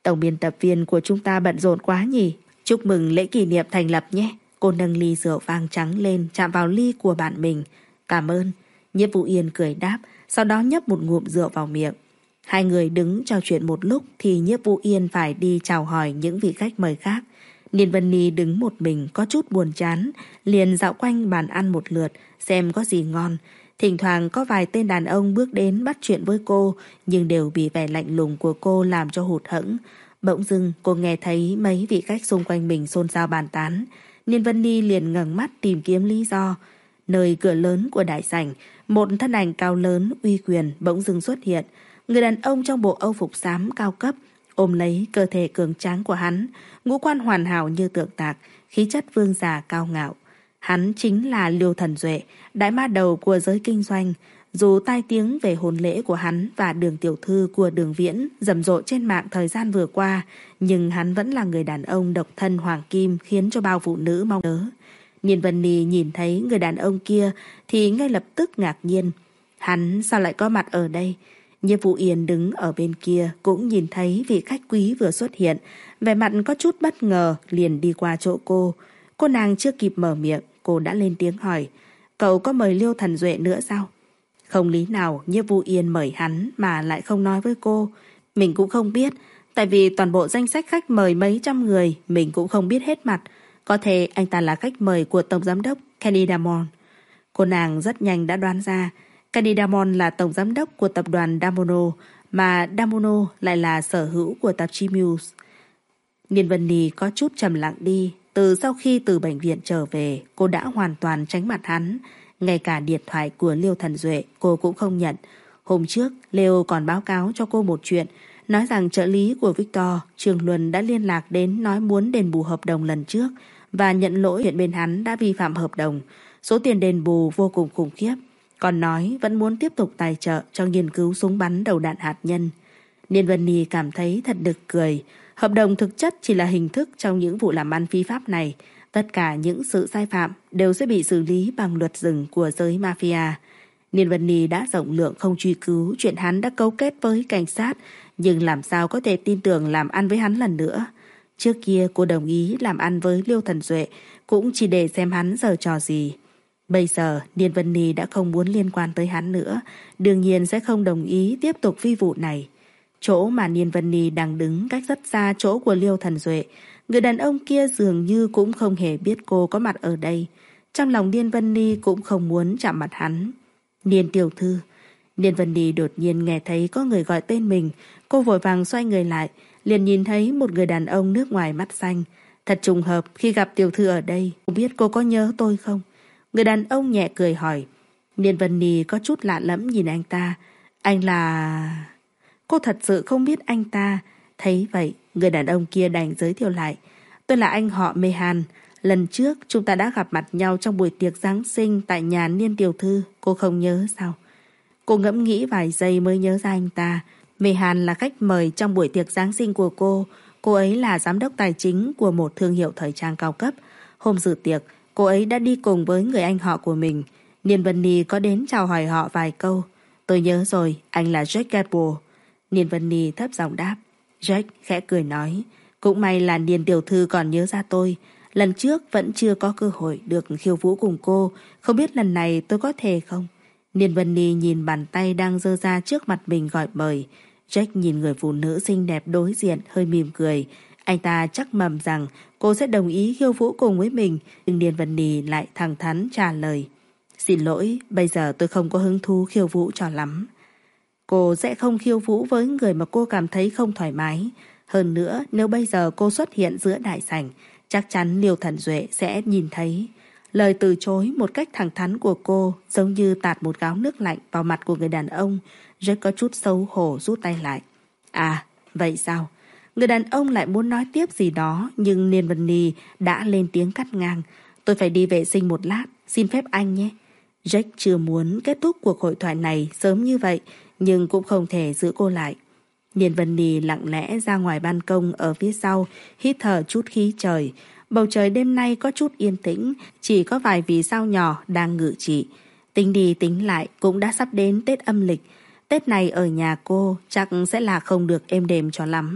Tổng biên tập viên của chúng ta bận rộn quá nhỉ. Chúc mừng lễ kỷ niệm thành lập nhé. Cô nâng ly rượu vang trắng lên, chạm vào ly của bạn mình. Cảm ơn. Nhiếp Vũ Yên cười đáp, sau đó nhấp một ngụm rượu vào miệng. Hai người đứng trò chuyện một lúc thì Nhiếp Vũ Yên phải đi chào hỏi những vị khách mời khác. Niên Vân Ni đứng một mình có chút buồn chán, liền dạo quanh bàn ăn một lượt xem có gì ngon. Thỉnh thoảng có vài tên đàn ông bước đến bắt chuyện với cô, nhưng đều bị vẻ lạnh lùng của cô làm cho hụt hẫng. Bỗng dưng cô nghe thấy mấy vị khách xung quanh mình xôn xao bàn tán. Niên Vân Ni liền ngẩng mắt tìm kiếm lý do. Nơi cửa lớn của đại sảnh, một thân ảnh cao lớn uy quyền bỗng dưng xuất hiện. Người đàn ông trong bộ âu phục xám cao cấp ôm lấy cơ thể cường tráng của hắn, ngũ quan hoàn hảo như tượng tạc, khí chất vương giả cao ngạo. Hắn chính là Liêu Thần Duệ, đại ma đầu của giới kinh doanh. Dù tai tiếng về hôn lễ của hắn và Đường tiểu thư của Đường Viễn rầm rộ trên mạng thời gian vừa qua, nhưng hắn vẫn là người đàn ông độc thân hoàng kim khiến cho bao phụ nữ mong nhớ. Niên Vân Ni nhìn thấy người đàn ông kia thì ngay lập tức ngạc nhiên. Hắn sao lại có mặt ở đây? Nhiếp Vũ Yên đứng ở bên kia cũng nhìn thấy vị khách quý vừa xuất hiện, vẻ mặt có chút bất ngờ liền đi qua chỗ cô. Cô nàng chưa kịp mở miệng, cô đã lên tiếng hỏi, cậu có mời Liêu Thần Duệ nữa sao? Không lý nào Nhiếp Vũ Yên mời hắn mà lại không nói với cô. Mình cũng không biết, tại vì toàn bộ danh sách khách mời mấy trăm người mình cũng không biết hết mặt. Có thể anh ta là khách mời của Tổng Giám đốc Kenny Damon. Cô nàng rất nhanh đã đoán ra Kenny Damon là Tổng Giám đốc của tập đoàn Damono, mà Damono lại là sở hữu của tạp chí Muse. Niên Vân Ni có chút trầm lặng đi. Từ sau khi từ bệnh viện trở về, cô đã hoàn toàn tránh mặt hắn. Ngay cả điện thoại của Liêu Thần Duệ cô cũng không nhận. Hôm trước Leo còn báo cáo cho cô một chuyện, nói rằng trợ lý của Victor, Trường Luân đã liên lạc đến nói muốn đền bù hợp đồng lần trước và nhận lỗi chuyện bên hắn đã vi phạm hợp đồng. Số tiền đền bù vô cùng khủng khiếp, còn nói vẫn muốn tiếp tục tài trợ cho nghiên cứu súng bắn đầu đạn hạt nhân. Niên Vân Ni cảm thấy thật nực cười. Hợp đồng thực chất chỉ là hình thức trong những vụ làm ăn phi pháp này. Tất cả những sự sai phạm đều sẽ bị xử lý bằng luật rừng của giới mafia. Niên Vân Ni đã rộng lượng không truy cứu chuyện hắn đã cấu kết với cảnh sát, nhưng làm sao có thể tin tưởng làm ăn với hắn lần nữa. Trước kia cô đồng ý làm ăn với Liêu Thần Duệ cũng chỉ để xem hắn giở trò gì. Bây giờ Niên Vân Ni đã không muốn liên quan tới hắn nữa, đương nhiên sẽ không đồng ý tiếp tục phi vụ này. Chỗ mà Niên Vân Ni đang đứng cách rất xa chỗ của Liêu Thần Duệ. Người đàn ông kia dường như cũng không hề biết cô có mặt ở đây. Trong lòng Niên Vân Ni cũng không muốn chạm mặt hắn. Niên tiểu thư. Niên Vân Ni đột nhiên nghe thấy có người gọi tên mình. Cô vội vàng xoay người lại, liền nhìn thấy một người đàn ông nước ngoài mắt xanh. Thật trùng hợp khi gặp tiểu thư ở đây. Không biết cô có nhớ tôi không? Người đàn ông nhẹ cười hỏi. Niên Vân Ni có chút lạ lẫm nhìn anh ta. Anh là... Cô thật sự không biết anh ta. Thấy vậy, người đàn ông kia đành giới thiệu lại. Tôi là anh họ Mehan. Lần trước chúng ta đã gặp mặt nhau trong buổi tiệc Giáng sinh tại nhà Niên tiểu thư. Cô không nhớ sao? Cô ngẫm nghĩ vài giây mới nhớ ra anh ta. Mehan là khách mời trong buổi tiệc Giáng sinh của cô. Cô ấy là giám đốc tài chính của một thương hiệu thời trang cao cấp. Hôm dự tiệc, cô ấy đã đi cùng với người anh họ của mình. Niên Vân Ni có đến chào hỏi họ vài câu. Tôi nhớ rồi, anh là Jack Gable. Niên Vân Ni thấp giọng đáp. Jack khẽ cười nói. Cũng may là Niên tiểu thư còn nhớ ra tôi. Lần trước vẫn chưa có cơ hội được khiêu vũ cùng cô. Không biết lần này tôi có thể không? Niên Vân Ni nhìn bàn tay đang giơ ra trước mặt mình gọi mời. Jack nhìn người phụ nữ xinh đẹp đối diện hơi mỉm cười. Anh ta chắc mầm rằng cô sẽ đồng ý khiêu vũ cùng với mình. Nhưng Niên Vân Ni lại thẳng thắn trả lời. Xin lỗi, bây giờ tôi không có hứng thú khiêu vũ cho lắm. Cô sẽ không khiêu vũ với người mà cô cảm thấy không thoải mái. Hơn nữa, nếu bây giờ cô xuất hiện giữa đại sảnh, chắc chắn Liêu Thần Duệ sẽ nhìn thấy. Lời từ chối một cách thẳng thắn của cô giống như tạt một gáo nước lạnh vào mặt của người đàn ông. Rất có chút xấu hổ rút tay lại. À, vậy sao? Người đàn ông lại muốn nói tiếp gì đó, nhưng Niên Vân Ni đã lên tiếng cắt ngang. Tôi phải đi vệ sinh một lát, xin phép anh nhé. Jack chưa muốn kết thúc cuộc hội thoại này sớm như vậy, nhưng cũng không thể giữ cô lại. Niên Vân Ni lặng lẽ ra ngoài ban công ở phía sau, hít thở chút khí trời. Bầu trời đêm nay có chút yên tĩnh, chỉ có vài vì sao nhỏ đang ngự trị. Tính đi tính lại cũng đã sắp đến Tết âm lịch. Tết này ở nhà cô chắc sẽ là không được êm đềm cho lắm.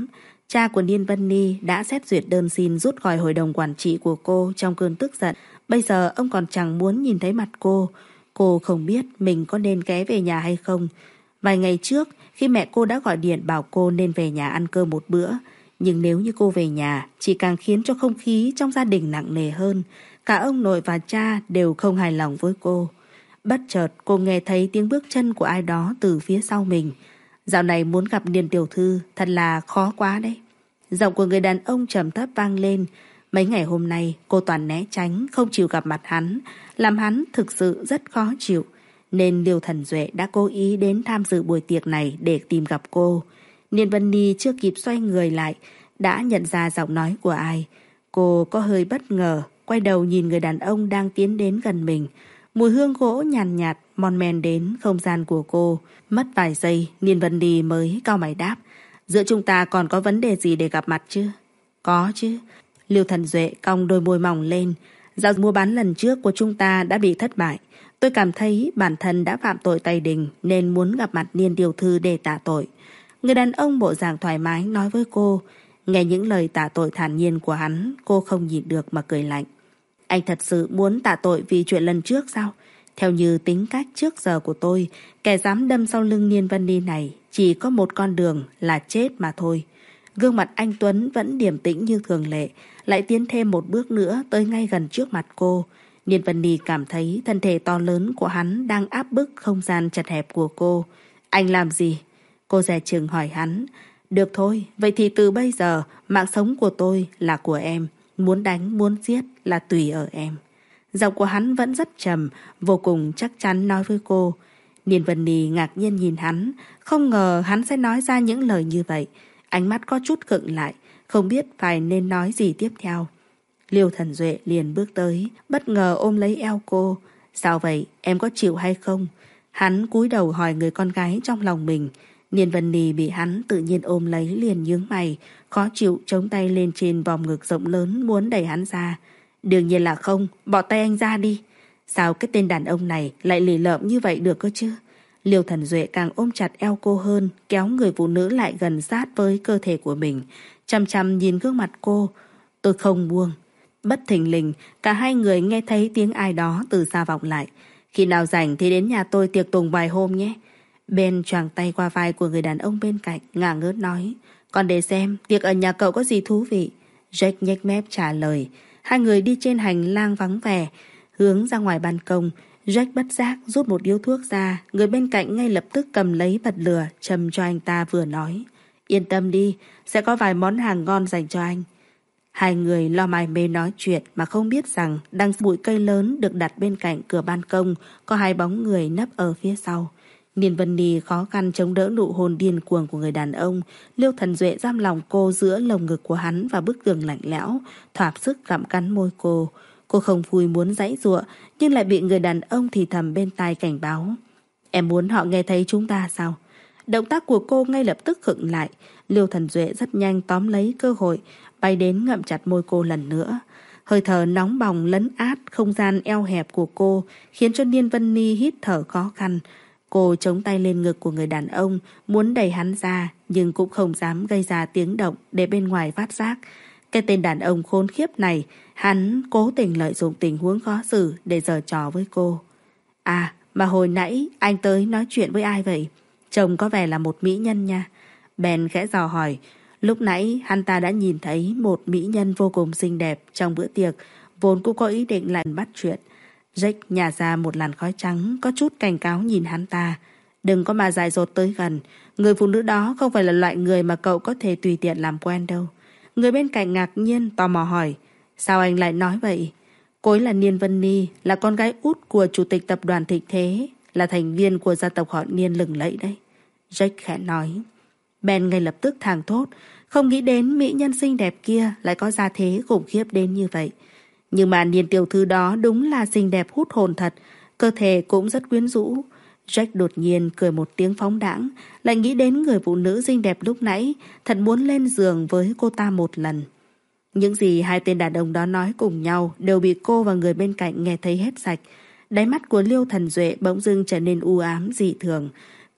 Cha của Niên Vân Ni đã xét duyệt đơn xin rút khỏi hội đồng quản trị của cô trong cơn tức giận. Bây giờ ông còn chẳng muốn nhìn thấy mặt cô. Cô không biết mình có nên ghé về nhà hay không. Vài ngày trước, khi mẹ cô đã gọi điện bảo cô nên về nhà ăn cơm một bữa. Nhưng nếu như cô về nhà, chỉ càng khiến cho không khí trong gia đình nặng nề hơn. Cả ông nội và cha đều không hài lòng với cô. Bất chợt cô nghe thấy tiếng bước chân của ai đó từ phía sau mình. Dạo này muốn gặp Niên tiểu thư thật là khó quá đấy. Giọng của người đàn ông trầm thấp vang lên. Mấy ngày hôm nay cô toàn né tránh, không chịu gặp mặt hắn, làm hắn thực sự rất khó chịu. Nên Liêu Thần Duệ đã cố ý đến tham dự buổi tiệc này để tìm gặp cô. Niên Vân Ni chưa kịp xoay người lại đã nhận ra giọng nói của ai. Cô có hơi bất ngờ, quay đầu nhìn người đàn ông đang tiến đến gần mình. Mùi hương gỗ nhàn nhạt, nhạt mon men đến không gian của cô. Mất vài giây, Niên Vân Ni mới cau mày đáp: giữa chúng ta còn có vấn đề gì để gặp mặt chứ? Có chứ. Liêu Thần Duệ cong đôi môi mỏng lên. Giao mua bán lần trước của chúng ta đã bị thất bại. Tôi cảm thấy bản thân đã phạm tội tày đình nên muốn gặp mặt Niên tiểu thư để tạ tội. Người đàn ông bộ dạng thoải mái nói với cô. Nghe những lời tạ tội thản nhiên của hắn, cô không nhịn được mà cười lạnh. Anh thật sự muốn tạ tội vì chuyện lần trước sao? Theo như tính cách trước giờ của tôi, kẻ dám đâm sau lưng Niên Vân Ni này chỉ có một con đường là chết mà thôi. Gương mặt anh Tuấn vẫn điềm tĩnh như thường lệ, lại tiến thêm một bước nữa tới ngay gần trước mặt cô. Niên Vân Ni cảm thấy thân thể to lớn của hắn đang áp bức không gian chật hẹp của cô. Anh làm gì? Cô dè chừng hỏi hắn. Được thôi, vậy thì từ bây giờ mạng sống của tôi là của em. Muốn đánh, muốn giết là tùy ở em. Giọng của hắn vẫn rất trầm, vô cùng chắc chắn nói với cô. Niên Vân Ni ngạc nhiên nhìn hắn, không ngờ hắn sẽ nói ra những lời như vậy. Ánh mắt có chút khựng lại, không biết phải nên nói gì tiếp theo. Liêu Thần Duệ liền bước tới, bất ngờ ôm lấy eo cô. Sao vậy, em có chịu hay không? Hắn cúi đầu hỏi người con gái trong lòng mình. Niên Vân Ni bị hắn tự nhiên ôm lấy liền nhướng mày, khó chịu chống tay lên trên vòng ngực rộng lớn muốn đẩy hắn ra. Đương nhiên là không, bỏ tay anh ra đi. Sao cái tên đàn ông này lại lì lợm như vậy được cơ chứ? Liêu Thần Duệ càng ôm chặt eo cô hơn, kéo người phụ nữ lại gần sát với cơ thể của mình, chăm chăm nhìn gương mặt cô. Tôi không buông. Bất thình lình, cả hai người nghe thấy tiếng ai đó từ xa vọng lại. Khi nào rảnh thì đến nhà tôi tiệc tùng vài hôm nhé. Ben choàng tay qua vai của người đàn ông bên cạnh, ngả ngớt nói. Còn để xem, tiệc ở nhà cậu có gì thú vị? Jack nhếch mép trả lời. Hai người đi trên hành lang vắng vẻ, hướng ra ngoài ban công. Jack bất giác rút một điếu thuốc ra, người bên cạnh ngay lập tức cầm lấy bật lửa, châm cho anh ta vừa nói. Yên tâm đi, sẽ có vài món hàng ngon dành cho anh. Hai người lo mải mê nói chuyện mà không biết rằng đằng bụi cây lớn được đặt bên cạnh cửa ban công có hai bóng người nấp ở phía sau. Niên Vân Ni khó khăn chống đỡ nụ hôn điên cuồng của người đàn ông. Liêu Thần Duệ giam lòng cô giữa lồng ngực của hắn và bức tường lạnh lẽo, thỏa sức gặm cắn môi cô. Cô không vui muốn giãy giụa, nhưng lại bị người đàn ông thì thầm bên tai cảnh báo. Em muốn họ nghe thấy chúng ta sao? Động tác của cô ngay lập tức khựng lại. Liêu Thần Duệ rất nhanh tóm lấy cơ hội, bay đến ngậm chặt môi cô lần nữa. Hơi thở nóng bỏng lấn át không gian eo hẹp của cô, khiến cho Niên Vân Ni hít thở khó khăn. Cô chống tay lên ngực của người đàn ông, muốn đẩy hắn ra, nhưng cũng không dám gây ra tiếng động để bên ngoài phát giác. Cái tên đàn ông khốn khiếp này, hắn cố tình lợi dụng tình huống khó xử để giở trò với cô. À, mà hồi nãy anh tới nói chuyện với ai vậy? Trông có vẻ là một mỹ nhân nha. Ben khẽ dò hỏi. Lúc nãy hắn ta đã nhìn thấy một mỹ nhân vô cùng xinh đẹp trong bữa tiệc, vốn cũng có ý định lại bắt chuyện. Jack nhả ra một làn khói trắng, có chút cảnh cáo nhìn hắn ta. Đừng có mà dại dột tới gần. Người phụ nữ đó không phải là loại người mà cậu có thể tùy tiện làm quen đâu. Người bên cạnh ngạc nhiên tò mò hỏi. Sao anh lại nói vậy? Cô ấy là Niên Vân Ni, là con gái út của chủ tịch tập đoàn Thịnh Thế, là thành viên của gia tộc họ Niên lừng lẫy đấy. Jack khẽ nói. Ben ngay lập tức thảng thốt, không nghĩ đến mỹ nhân xinh đẹp kia lại có gia thế khủng khiếp đến như vậy. Nhưng mà Niên tiểu thư đó đúng là xinh đẹp hút hồn thật, cơ thể cũng rất quyến rũ. Jack đột nhiên cười một tiếng phóng đãng, lại nghĩ đến người phụ nữ xinh đẹp lúc nãy, thật muốn lên giường với cô ta một lần. Những gì hai tên đàn ông đó nói cùng nhau đều bị cô và người bên cạnh nghe thấy hết sạch. Đáy mắt của Liêu Thần Duệ bỗng dưng trở nên u ám dị thường.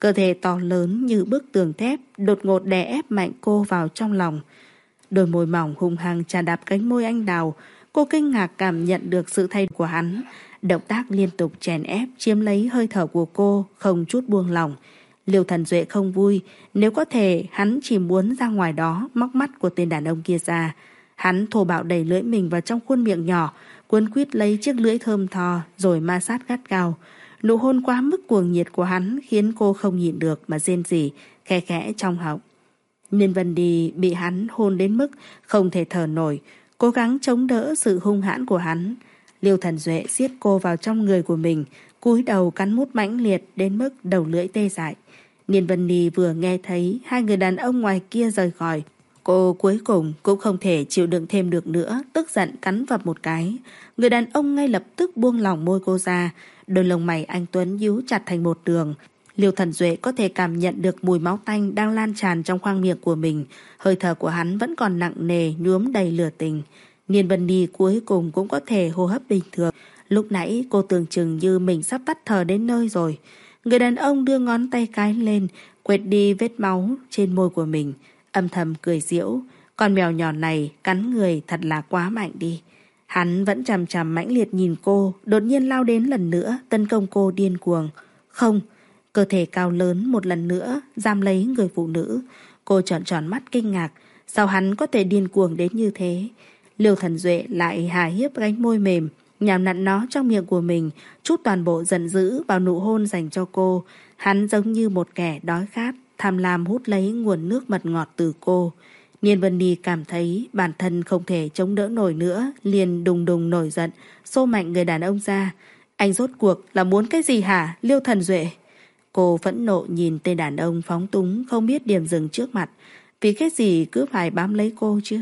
Cơ thể to lớn như bức tường thép đột ngột đè ép mạnh cô vào trong lòng. Đôi môi mỏng hung hăng chà đạp cánh môi anh đào. Cô kinh ngạc cảm nhận được sự thay đổi của hắn. Động tác liên tục chèn ép chiếm lấy hơi thở của cô, không chút buông lỏng. Liêu Thần Duệ không vui. Nếu có thể, hắn chỉ muốn ra ngoài đó móc mắt của tên đàn ông kia ra. Hắn thô bạo đẩy lưỡi mình vào trong khuôn miệng nhỏ, cuốn quýt lấy chiếc lưỡi thơm tho rồi ma sát gắt gao. Nụ hôn quá mức cuồng nhiệt của hắn khiến cô không nhịn được mà rên rỉ, khe khẽ trong họng. Niên Vân Đi bị hắn hôn đến mức không thể thở nổi, cố gắng chống đỡ sự hung hãn của hắn. Liêu Thần Duệ siết cô vào trong người của mình, cúi đầu cắn mút mãnh liệt đến mức đầu lưỡi tê dại. Niên Vân Đi vừa nghe thấy hai người đàn ông ngoài kia rời khỏi, cô cuối cùng cũng không thể chịu đựng thêm được nữa, tức giận cắn vào một cái. Người đàn ông ngay lập tức buông lỏng môi cô ra, đôi lông mày anh tuấn nhíu chặt thành một đường. Liêu Thần Duệ có thể cảm nhận được mùi máu tanh đang lan tràn trong khoang miệng của mình, hơi thở của hắn vẫn còn nặng nề nhuốm đầy lửa tình. Niên Vân Đi cuối cùng cũng có thể hô hấp bình thường. Lúc nãy cô tưởng chừng như mình sắp tắt thở đến nơi rồi. Người đàn ông đưa ngón tay cái lên, quệt đi vết máu trên môi của mình, âm thầm cười giễu. Con mèo nhỏ này cắn người thật là quá mạnh đi. Hắn vẫn chằm chằm mãnh liệt nhìn cô, đột nhiên lao đến lần nữa, tấn công cô điên cuồng. Không, cơ thể cao lớn một lần nữa giam lấy người phụ nữ. Cô tròn tròn mắt kinh ngạc, sao hắn có thể điên cuồng đến như thế? Liêu Thần Duệ lại hà hiếp gánh môi mềm, nhào nặn nó trong miệng của mình, trút toàn bộ giận dữ vào nụ hôn dành cho cô. Hắn giống như một kẻ đói khát, tham lam hút lấy nguồn nước mật ngọt từ cô. Niên Vân Đi cảm thấy bản thân không thể chống đỡ nổi nữa, liền đùng đùng nổi giận, xô mạnh người đàn ông ra. Anh rốt cuộc là muốn cái gì hả, Liêu Thần Duệ? Cô phẫn nộ nhìn tên đàn ông phóng túng không biết điểm dừng trước mặt. Vì cái gì cứ phải bám lấy cô chứ?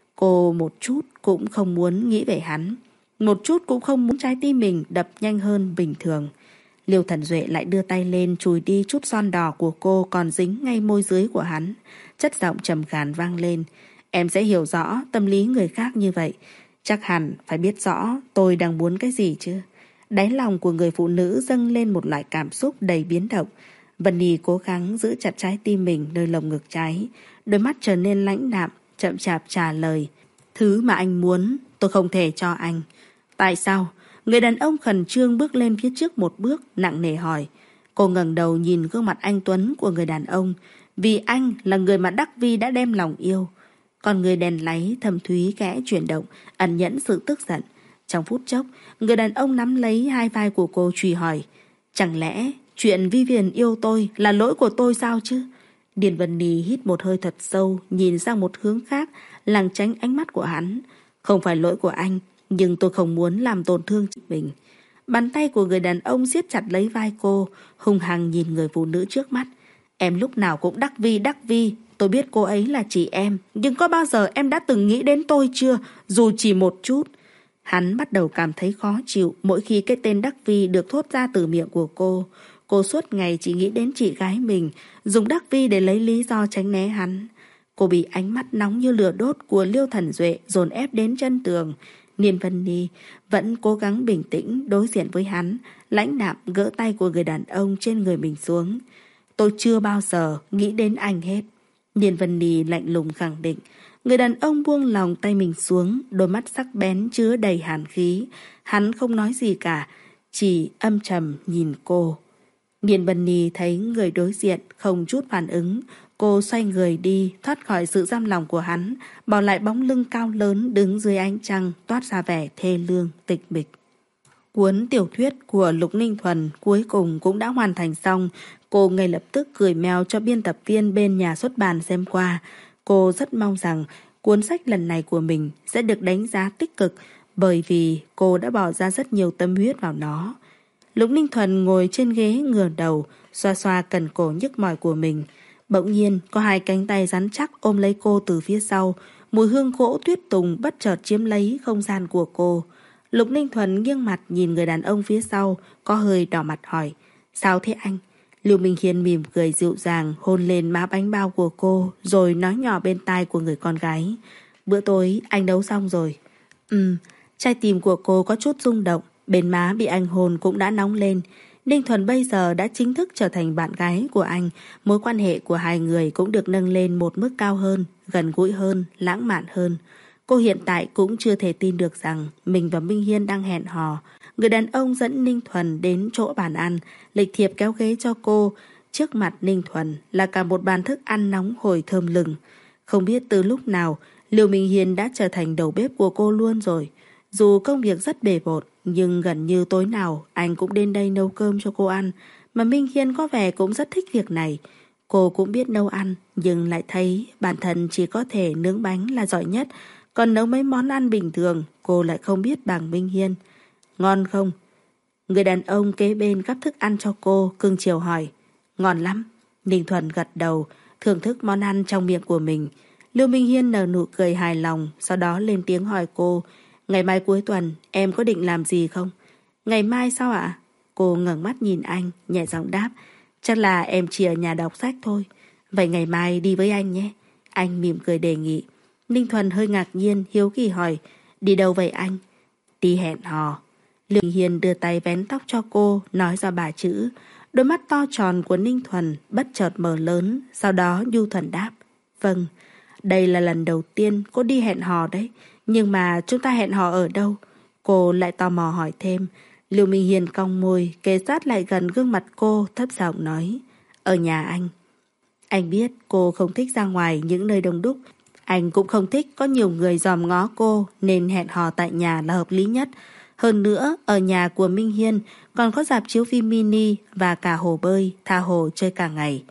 Cô một chút cũng không muốn nghĩ về hắn, một chút cũng không muốn trái tim mình đập nhanh hơn bình thường. Liêu Thần Duệ lại đưa tay lên chùi đi chút son đỏ của cô còn dính ngay môi dưới của hắn. Chất giọng trầm khàn vang lên. Em sẽ hiểu rõ tâm lý người khác như vậy. Chắc hẳn phải biết rõ tôi đang muốn cái gì chứ. Đáy lòng của người phụ nữ dâng lên một loại cảm xúc đầy biến động. Vân Nhi cố gắng giữ chặt trái tim mình nơi lồng ngực trái. Đôi mắt trở nên lãnh đạm, chậm chạp trả lời. Thứ mà anh muốn tôi không thể cho anh. Tại sao? Người đàn ông khẩn trương bước lên phía trước một bước, nặng nề hỏi. Cô ngẩng đầu nhìn gương mặt anh tuấn của người đàn ông. Vì anh là người mà Đắc Vi đã đem lòng yêu. Còn người đèn láy thâm thúy kẽ chuyển động, ẩn nhẫn sự tức giận. Trong phút chốc, người đàn ông nắm lấy hai vai của cô truy hỏi. Chẳng lẽ chuyện Vivian yêu tôi là lỗi của tôi sao chứ? Điền Vân Nhi hít một hơi thật sâu, nhìn sang một hướng khác, lảng tránh ánh mắt của hắn. Không phải lỗi của anh, nhưng tôi không muốn làm tổn thương chị mình. Bàn tay của người đàn ông siết chặt lấy vai cô, hung hăng nhìn người phụ nữ trước mắt. Em lúc nào cũng Đắc Vi, Đắc Vi. Tôi biết cô ấy là chị em, nhưng có bao giờ em đã từng nghĩ đến tôi chưa? Dù chỉ một chút. Hắn bắt đầu cảm thấy khó chịu mỗi khi cái tên Đắc Vi được thốt ra từ miệng của cô. Cô suốt ngày chỉ nghĩ đến chị gái mình, dùng Đắc Vi để lấy lý do tránh né hắn. Cô bị ánh mắt nóng như lửa đốt của Liêu Thần Duệ dồn ép đến chân tường. Niên Vân Nhi vẫn cố gắng bình tĩnh đối diện với hắn, lãnh đạm gỡ tay của người đàn ông trên người mình xuống. Tôi chưa bao giờ nghĩ đến anh hết. Niên Vân Nhi lạnh lùng khẳng định. Người đàn ông buông lòng tay mình xuống, đôi mắt sắc bén chứa đầy hàn khí. Hắn không nói gì cả, chỉ âm trầm nhìn cô. Niên Vân Nhi thấy người đối diện không chút phản ứng. Cô xoay người đi, thoát khỏi sự giam lòng của hắn, bỏ lại bóng lưng cao lớn đứng dưới ánh trăng, toát ra vẻ thê lương, tịch mịch. Cuốn tiểu thuyết của Lục Ninh Thuần cuối cùng cũng đã hoàn thành xong. Cô ngay lập tức gửi mail cho biên tập viên bên nhà xuất bản xem qua. Cô rất mong rằng cuốn sách lần này của mình sẽ được đánh giá tích cực, bởi vì cô đã bỏ ra rất nhiều tâm huyết vào nó. Lục Ninh Thuần ngồi trên ghế ngửa đầu, xoa xoa cần cổ nhức mỏi của mình. Bỗng nhiên có hai cánh tay rắn chắc ôm lấy cô từ phía sau. Mùi hương gỗ tuyết tùng bất chợt chiếm lấy không gian của cô. Lục Ninh Thuần nghiêng mặt nhìn người đàn ông phía sau, có hơi đỏ mặt hỏi. Sao thế anh? Lưu Minh Hiên mỉm cười dịu dàng, hôn lên má bánh bao của cô, rồi nói nhỏ bên tai của người con gái. Bữa tối anh nấu xong rồi. Ừm, trái tim của cô có chút rung động, bên má bị anh hôn cũng đã nóng lên. Ninh Thuần bây giờ đã chính thức trở thành bạn gái của anh. Mối quan hệ của hai người cũng được nâng lên một mức cao hơn, gần gũi hơn, lãng mạn hơn. Cô hiện tại cũng chưa thể tin được rằng mình và Minh Hiên đang hẹn hò. Người đàn ông dẫn Ninh Thuần đến chỗ bàn ăn, lịch thiệp kéo ghế cho cô. Trước mặt Ninh Thuần là cả một bàn thức ăn nóng hổi thơm lừng. Không biết từ lúc nào Liêu Minh Hiên đã trở thành đầu bếp của cô luôn rồi. Dù công việc rất bề bộn, nhưng gần như tối nào anh cũng đến đây nấu cơm cho cô ăn. Mà Minh Hiên có vẻ cũng rất thích việc này. Cô cũng biết nấu ăn, nhưng lại thấy bản thân chỉ có thể nướng bánh là giỏi nhất. Còn nấu mấy món ăn bình thường, cô lại không biết bằng Minh Hiên. Ngon không? Người đàn ông kế bên gắp thức ăn cho cô, cưng chiều hỏi. Ngon lắm. Ninh Thuần gật đầu, thưởng thức món ăn trong miệng của mình. Liêu Minh Hiên nở nụ cười hài lòng, sau đó lên tiếng hỏi cô. Ngày mai cuối tuần, em có định làm gì không? Ngày mai sao ạ? Cô ngẩng mắt nhìn anh, nhẹ giọng đáp. Chắc là em chỉ ở nhà đọc sách thôi. Vậy ngày mai đi với anh nhé. Anh mỉm cười đề nghị. Ninh Thuần hơi ngạc nhiên, hiếu kỳ hỏi. Đi đâu vậy anh? Đi hẹn hò. Liêu Minh Hiên đưa tay vén tóc cho cô, nói ra ba chữ. Đôi mắt to tròn của Ninh Thuần bất chợt mở lớn, sau đó nhu thuần đáp. Vâng, đây là lần đầu tiên cô đi hẹn hò đấy. Nhưng mà chúng ta hẹn hò ở đâu? Cô lại tò mò hỏi thêm. Liêu Minh Hiên cong môi, kề sát lại gần gương mặt cô, thấp giọng nói. Ở nhà anh. Anh biết cô không thích ra ngoài những nơi đông đúc. Anh cũng không thích có nhiều người dòm ngó cô, nên hẹn hò tại nhà là hợp lý nhất. Hơn nữa, ở nhà của Minh Hiên còn có rạp chiếu phim mini và cả hồ bơi, tha hồ chơi cả ngày.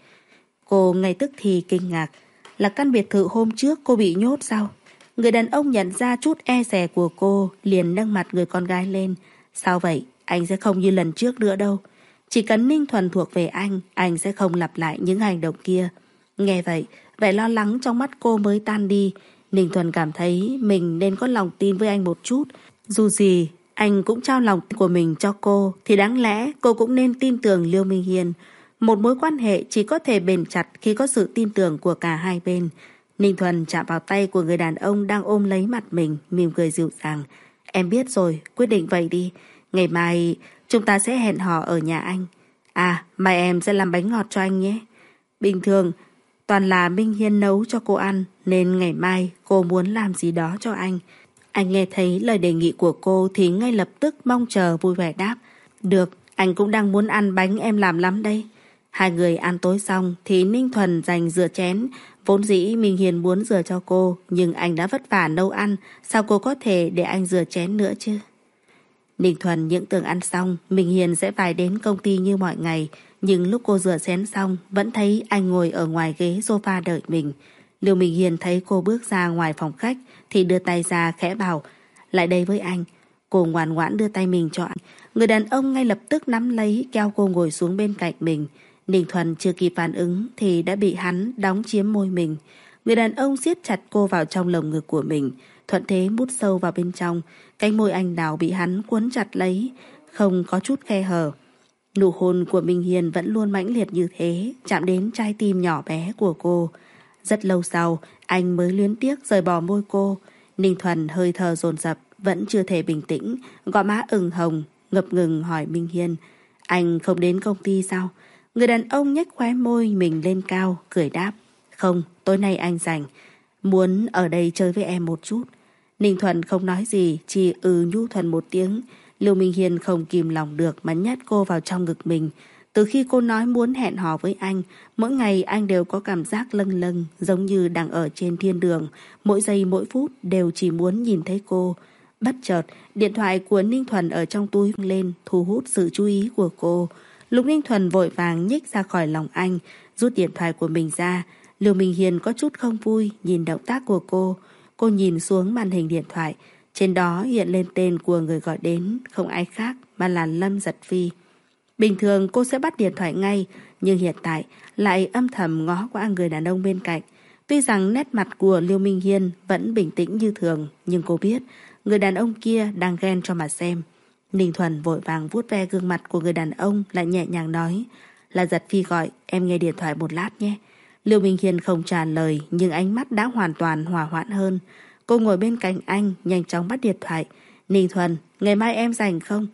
Cô ngay tức thì kinh ngạc. Là căn biệt thự hôm trước cô bị nhốt sao? Người đàn ông nhận ra chút e dè của cô, liền nâng mặt người con gái lên. Sao vậy? Anh sẽ không như lần trước nữa đâu. Chỉ cần Ninh Thuần thuộc về anh, anh sẽ không lặp lại những hành động kia. Nghe vậy, vẻ lo lắng trong mắt cô mới tan đi. Ninh Thuần cảm thấy mình nên có lòng tin với anh một chút. Dù gì, anh cũng trao lòng của mình cho cô, thì đáng lẽ cô cũng nên tin tưởng Liêu Minh Hiên. Một mối quan hệ chỉ có thể bền chặt khi có sự tin tưởng của cả hai bên. Ninh Thuần chạm vào tay của người đàn ông đang ôm lấy mặt mình, mỉm cười dịu dàng. Em biết rồi, quyết định vậy đi. Ngày mai chúng ta sẽ hẹn hò ở nhà anh. À, mai em sẽ làm bánh ngọt cho anh nhé. Bình thường, toàn là Minh Hiên nấu cho cô ăn, nên ngày mai cô muốn làm gì đó cho anh. Anh nghe thấy lời đề nghị của cô thì ngay lập tức mong chờ vui vẻ đáp. Được, anh cũng đang muốn ăn bánh em làm lắm đây. Hai người ăn tối xong thì Ninh Thuần dành rửa chén. Vốn dĩ Minh Hiên muốn rửa cho cô, nhưng anh đã vất vả nấu ăn, sao cô có thể để anh rửa chén nữa chứ? Ninh Thuần những tưởng ăn xong, Minh Hiên sẽ phải đến công ty như mọi ngày. Nhưng lúc cô rửa chén xong, vẫn thấy anh ngồi ở ngoài ghế sofa đợi mình. Liêu Minh Hiên thấy cô bước ra ngoài phòng khách thì đưa tay ra khẽ bảo, lại đây với anh. Cô ngoan ngoãn đưa tay mình cho anh. Người đàn ông ngay lập tức nắm lấy kéo cô ngồi xuống bên cạnh mình. Ninh Thuần chưa kịp phản ứng thì đã bị hắn đóng chiếm môi mình. Người đàn ông siết chặt cô vào trong lồng ngực của mình, thuận thế mút sâu vào bên trong. Cánh môi anh đào bị hắn cuốn chặt lấy, không có chút khe hở. Nụ hôn của Minh Hiên vẫn luôn mãnh liệt như thế, chạm đến trái tim nhỏ bé của cô. Rất lâu sau, anh mới luyến tiếc rời bỏ môi cô. Ninh Thuần hơi thở dồn dập, vẫn chưa thể bình tĩnh, gò má ửng hồng, ngập ngừng hỏi Minh Hiên. Anh không đến công ty sao? Người đàn ông nhếch khóe môi mình lên cao, cười đáp. Không, tối nay anh rảnh, muốn ở đây chơi với em một chút. Ninh Thuần không nói gì, chỉ ừ nhu thuần một tiếng. Liêu Minh Hiên không kìm lòng được mà nhét cô vào trong ngực mình. Từ khi cô nói muốn hẹn hò với anh, mỗi ngày anh đều có cảm giác lâng lâng, giống như đang ở trên thiên đường. Mỗi giây mỗi phút đều chỉ muốn nhìn thấy cô. Bất chợt, điện thoại của Ninh Thuần ở trong túi lên, thu hút sự chú ý của cô. Lúc Ninh Thuần vội vàng nhích ra khỏi lòng anh, rút điện thoại của mình ra. Liêu Minh Hiên có chút không vui nhìn động tác của cô. Cô nhìn xuống màn hình điện thoại. Trên đó hiện lên tên của người gọi đến, không ai khác mà là Lâm Giật Phi. Bình thường cô sẽ bắt điện thoại ngay, nhưng hiện tại lại âm thầm ngó qua người đàn ông bên cạnh. Tuy rằng nét mặt của Liêu Minh Hiên vẫn bình tĩnh như thường, nhưng cô biết người đàn ông kia đang ghen cho mà xem. Ninh Thuần vội vàng vuốt ve gương mặt của người đàn ông, lại nhẹ nhàng nói, là Giật Phi gọi, em nghe điện thoại một lát nhé. Liêu Minh Hiên không trả lời, nhưng ánh mắt đã hoàn toàn hòa hoãn hơn. Cô ngồi bên cạnh anh, nhanh chóng bắt điện thoại. Ninh Thuần, ngày mai em rảnh không?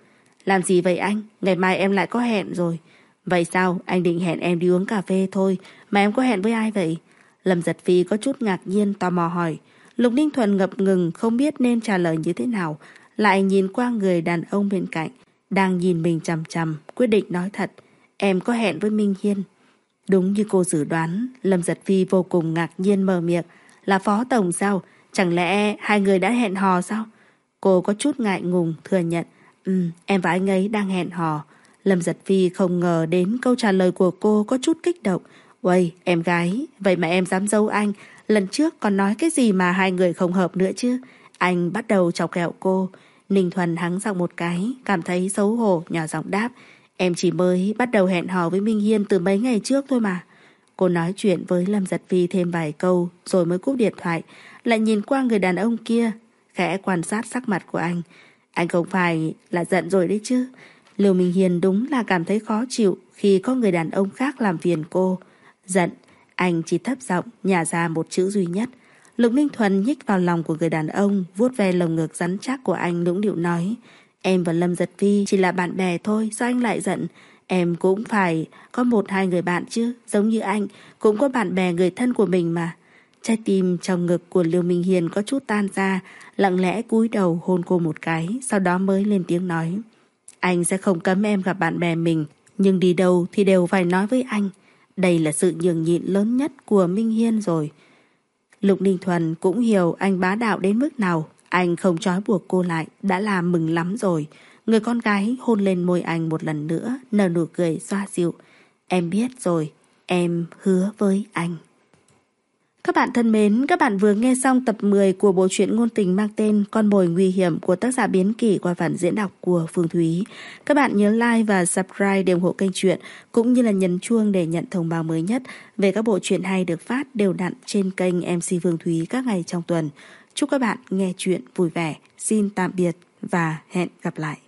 Làm gì vậy anh? Ngày mai em lại có hẹn rồi. Vậy sao? Anh định hẹn em đi uống cà phê thôi. Mà em có hẹn với ai vậy? Lâm Giật Phi có chút ngạc nhiên tò mò hỏi. Lục Ninh Thuần ngập ngừng không biết nên trả lời như thế nào. Lại nhìn qua người đàn ông bên cạnh, đang nhìn mình chằm chằm, quyết định nói thật. Em có hẹn với Minh Hiên. Đúng như cô dự đoán, Lâm Giật Phi vô cùng ngạc nhiên mở miệng. Là phó tổng sao? Chẳng lẽ hai người đã hẹn hò sao? Cô có chút ngại ngùng thừa nhận. Ừ, em và anh ấy đang hẹn hò. Lâm Giật Phi không ngờ đến câu trả lời của cô có chút kích động. Uầy, em gái, vậy mà em dám giấu anh. Lần trước còn nói cái gì mà hai người không hợp nữa chứ? Anh bắt đầu chọc ghẹo cô. Ninh Thuần hắng giọng một cái, cảm thấy xấu hổ, nhỏ giọng đáp. Em chỉ mới bắt đầu hẹn hò với Minh Hiên từ mấy ngày trước thôi mà. Cô nói chuyện với Lâm Giật Phi thêm vài câu rồi mới cúp điện thoại, lại nhìn qua người đàn ông kia, khẽ quan sát sắc mặt của anh. Anh không phải là giận rồi đấy chứ? Lưu Minh Hiên đúng là cảm thấy khó chịu khi có người đàn ông khác làm phiền cô. Giận, anh chỉ thấp giọng nhả ra một chữ duy nhất. Lục Ninh Thuần nhích vào lòng của người đàn ông, vuốt ve lồng ngực rắn chắc của anh, nũng nịu nói. Em và Lâm Giật Phi chỉ là bạn bè thôi, sao anh lại giận? Em cũng phải có một hai người bạn chứ, giống như anh cũng có bạn bè người thân của mình mà. Trái tim trong ngực của Lưu Minh Hiên có chút tan ra, lặng lẽ cúi đầu hôn cô một cái, sau đó mới lên tiếng nói. Anh sẽ không cấm em gặp bạn bè mình, nhưng đi đâu thì đều phải nói với anh. Đây là sự nhường nhịn lớn nhất của Minh Hiên rồi. Lục Ninh Thuần cũng hiểu anh bá đạo đến mức nào. Anh không trói buộc cô lại đã là mừng lắm rồi. Người con gái hôn lên môi anh một lần nữa, nở nụ cười xoa dịu. Em biết rồi, em hứa với anh. Các bạn thân mến, các bạn vừa nghe xong tập mười của bộ truyện ngôn tình mang tên Con mồi nguy hiểm của tác giả Biến Kỷ qua bản diễn đọc của Phương Thúy. Các bạn nhớ like và subscribe để ủng hộ kênh truyện, cũng như là nhấn chuông để nhận thông báo mới nhất về các bộ truyện hay được phát đều đặn trên kênh em xê Phương Thúy các ngày trong tuần. Chúc các bạn nghe truyện vui vẻ. Xin tạm biệt và hẹn gặp lại.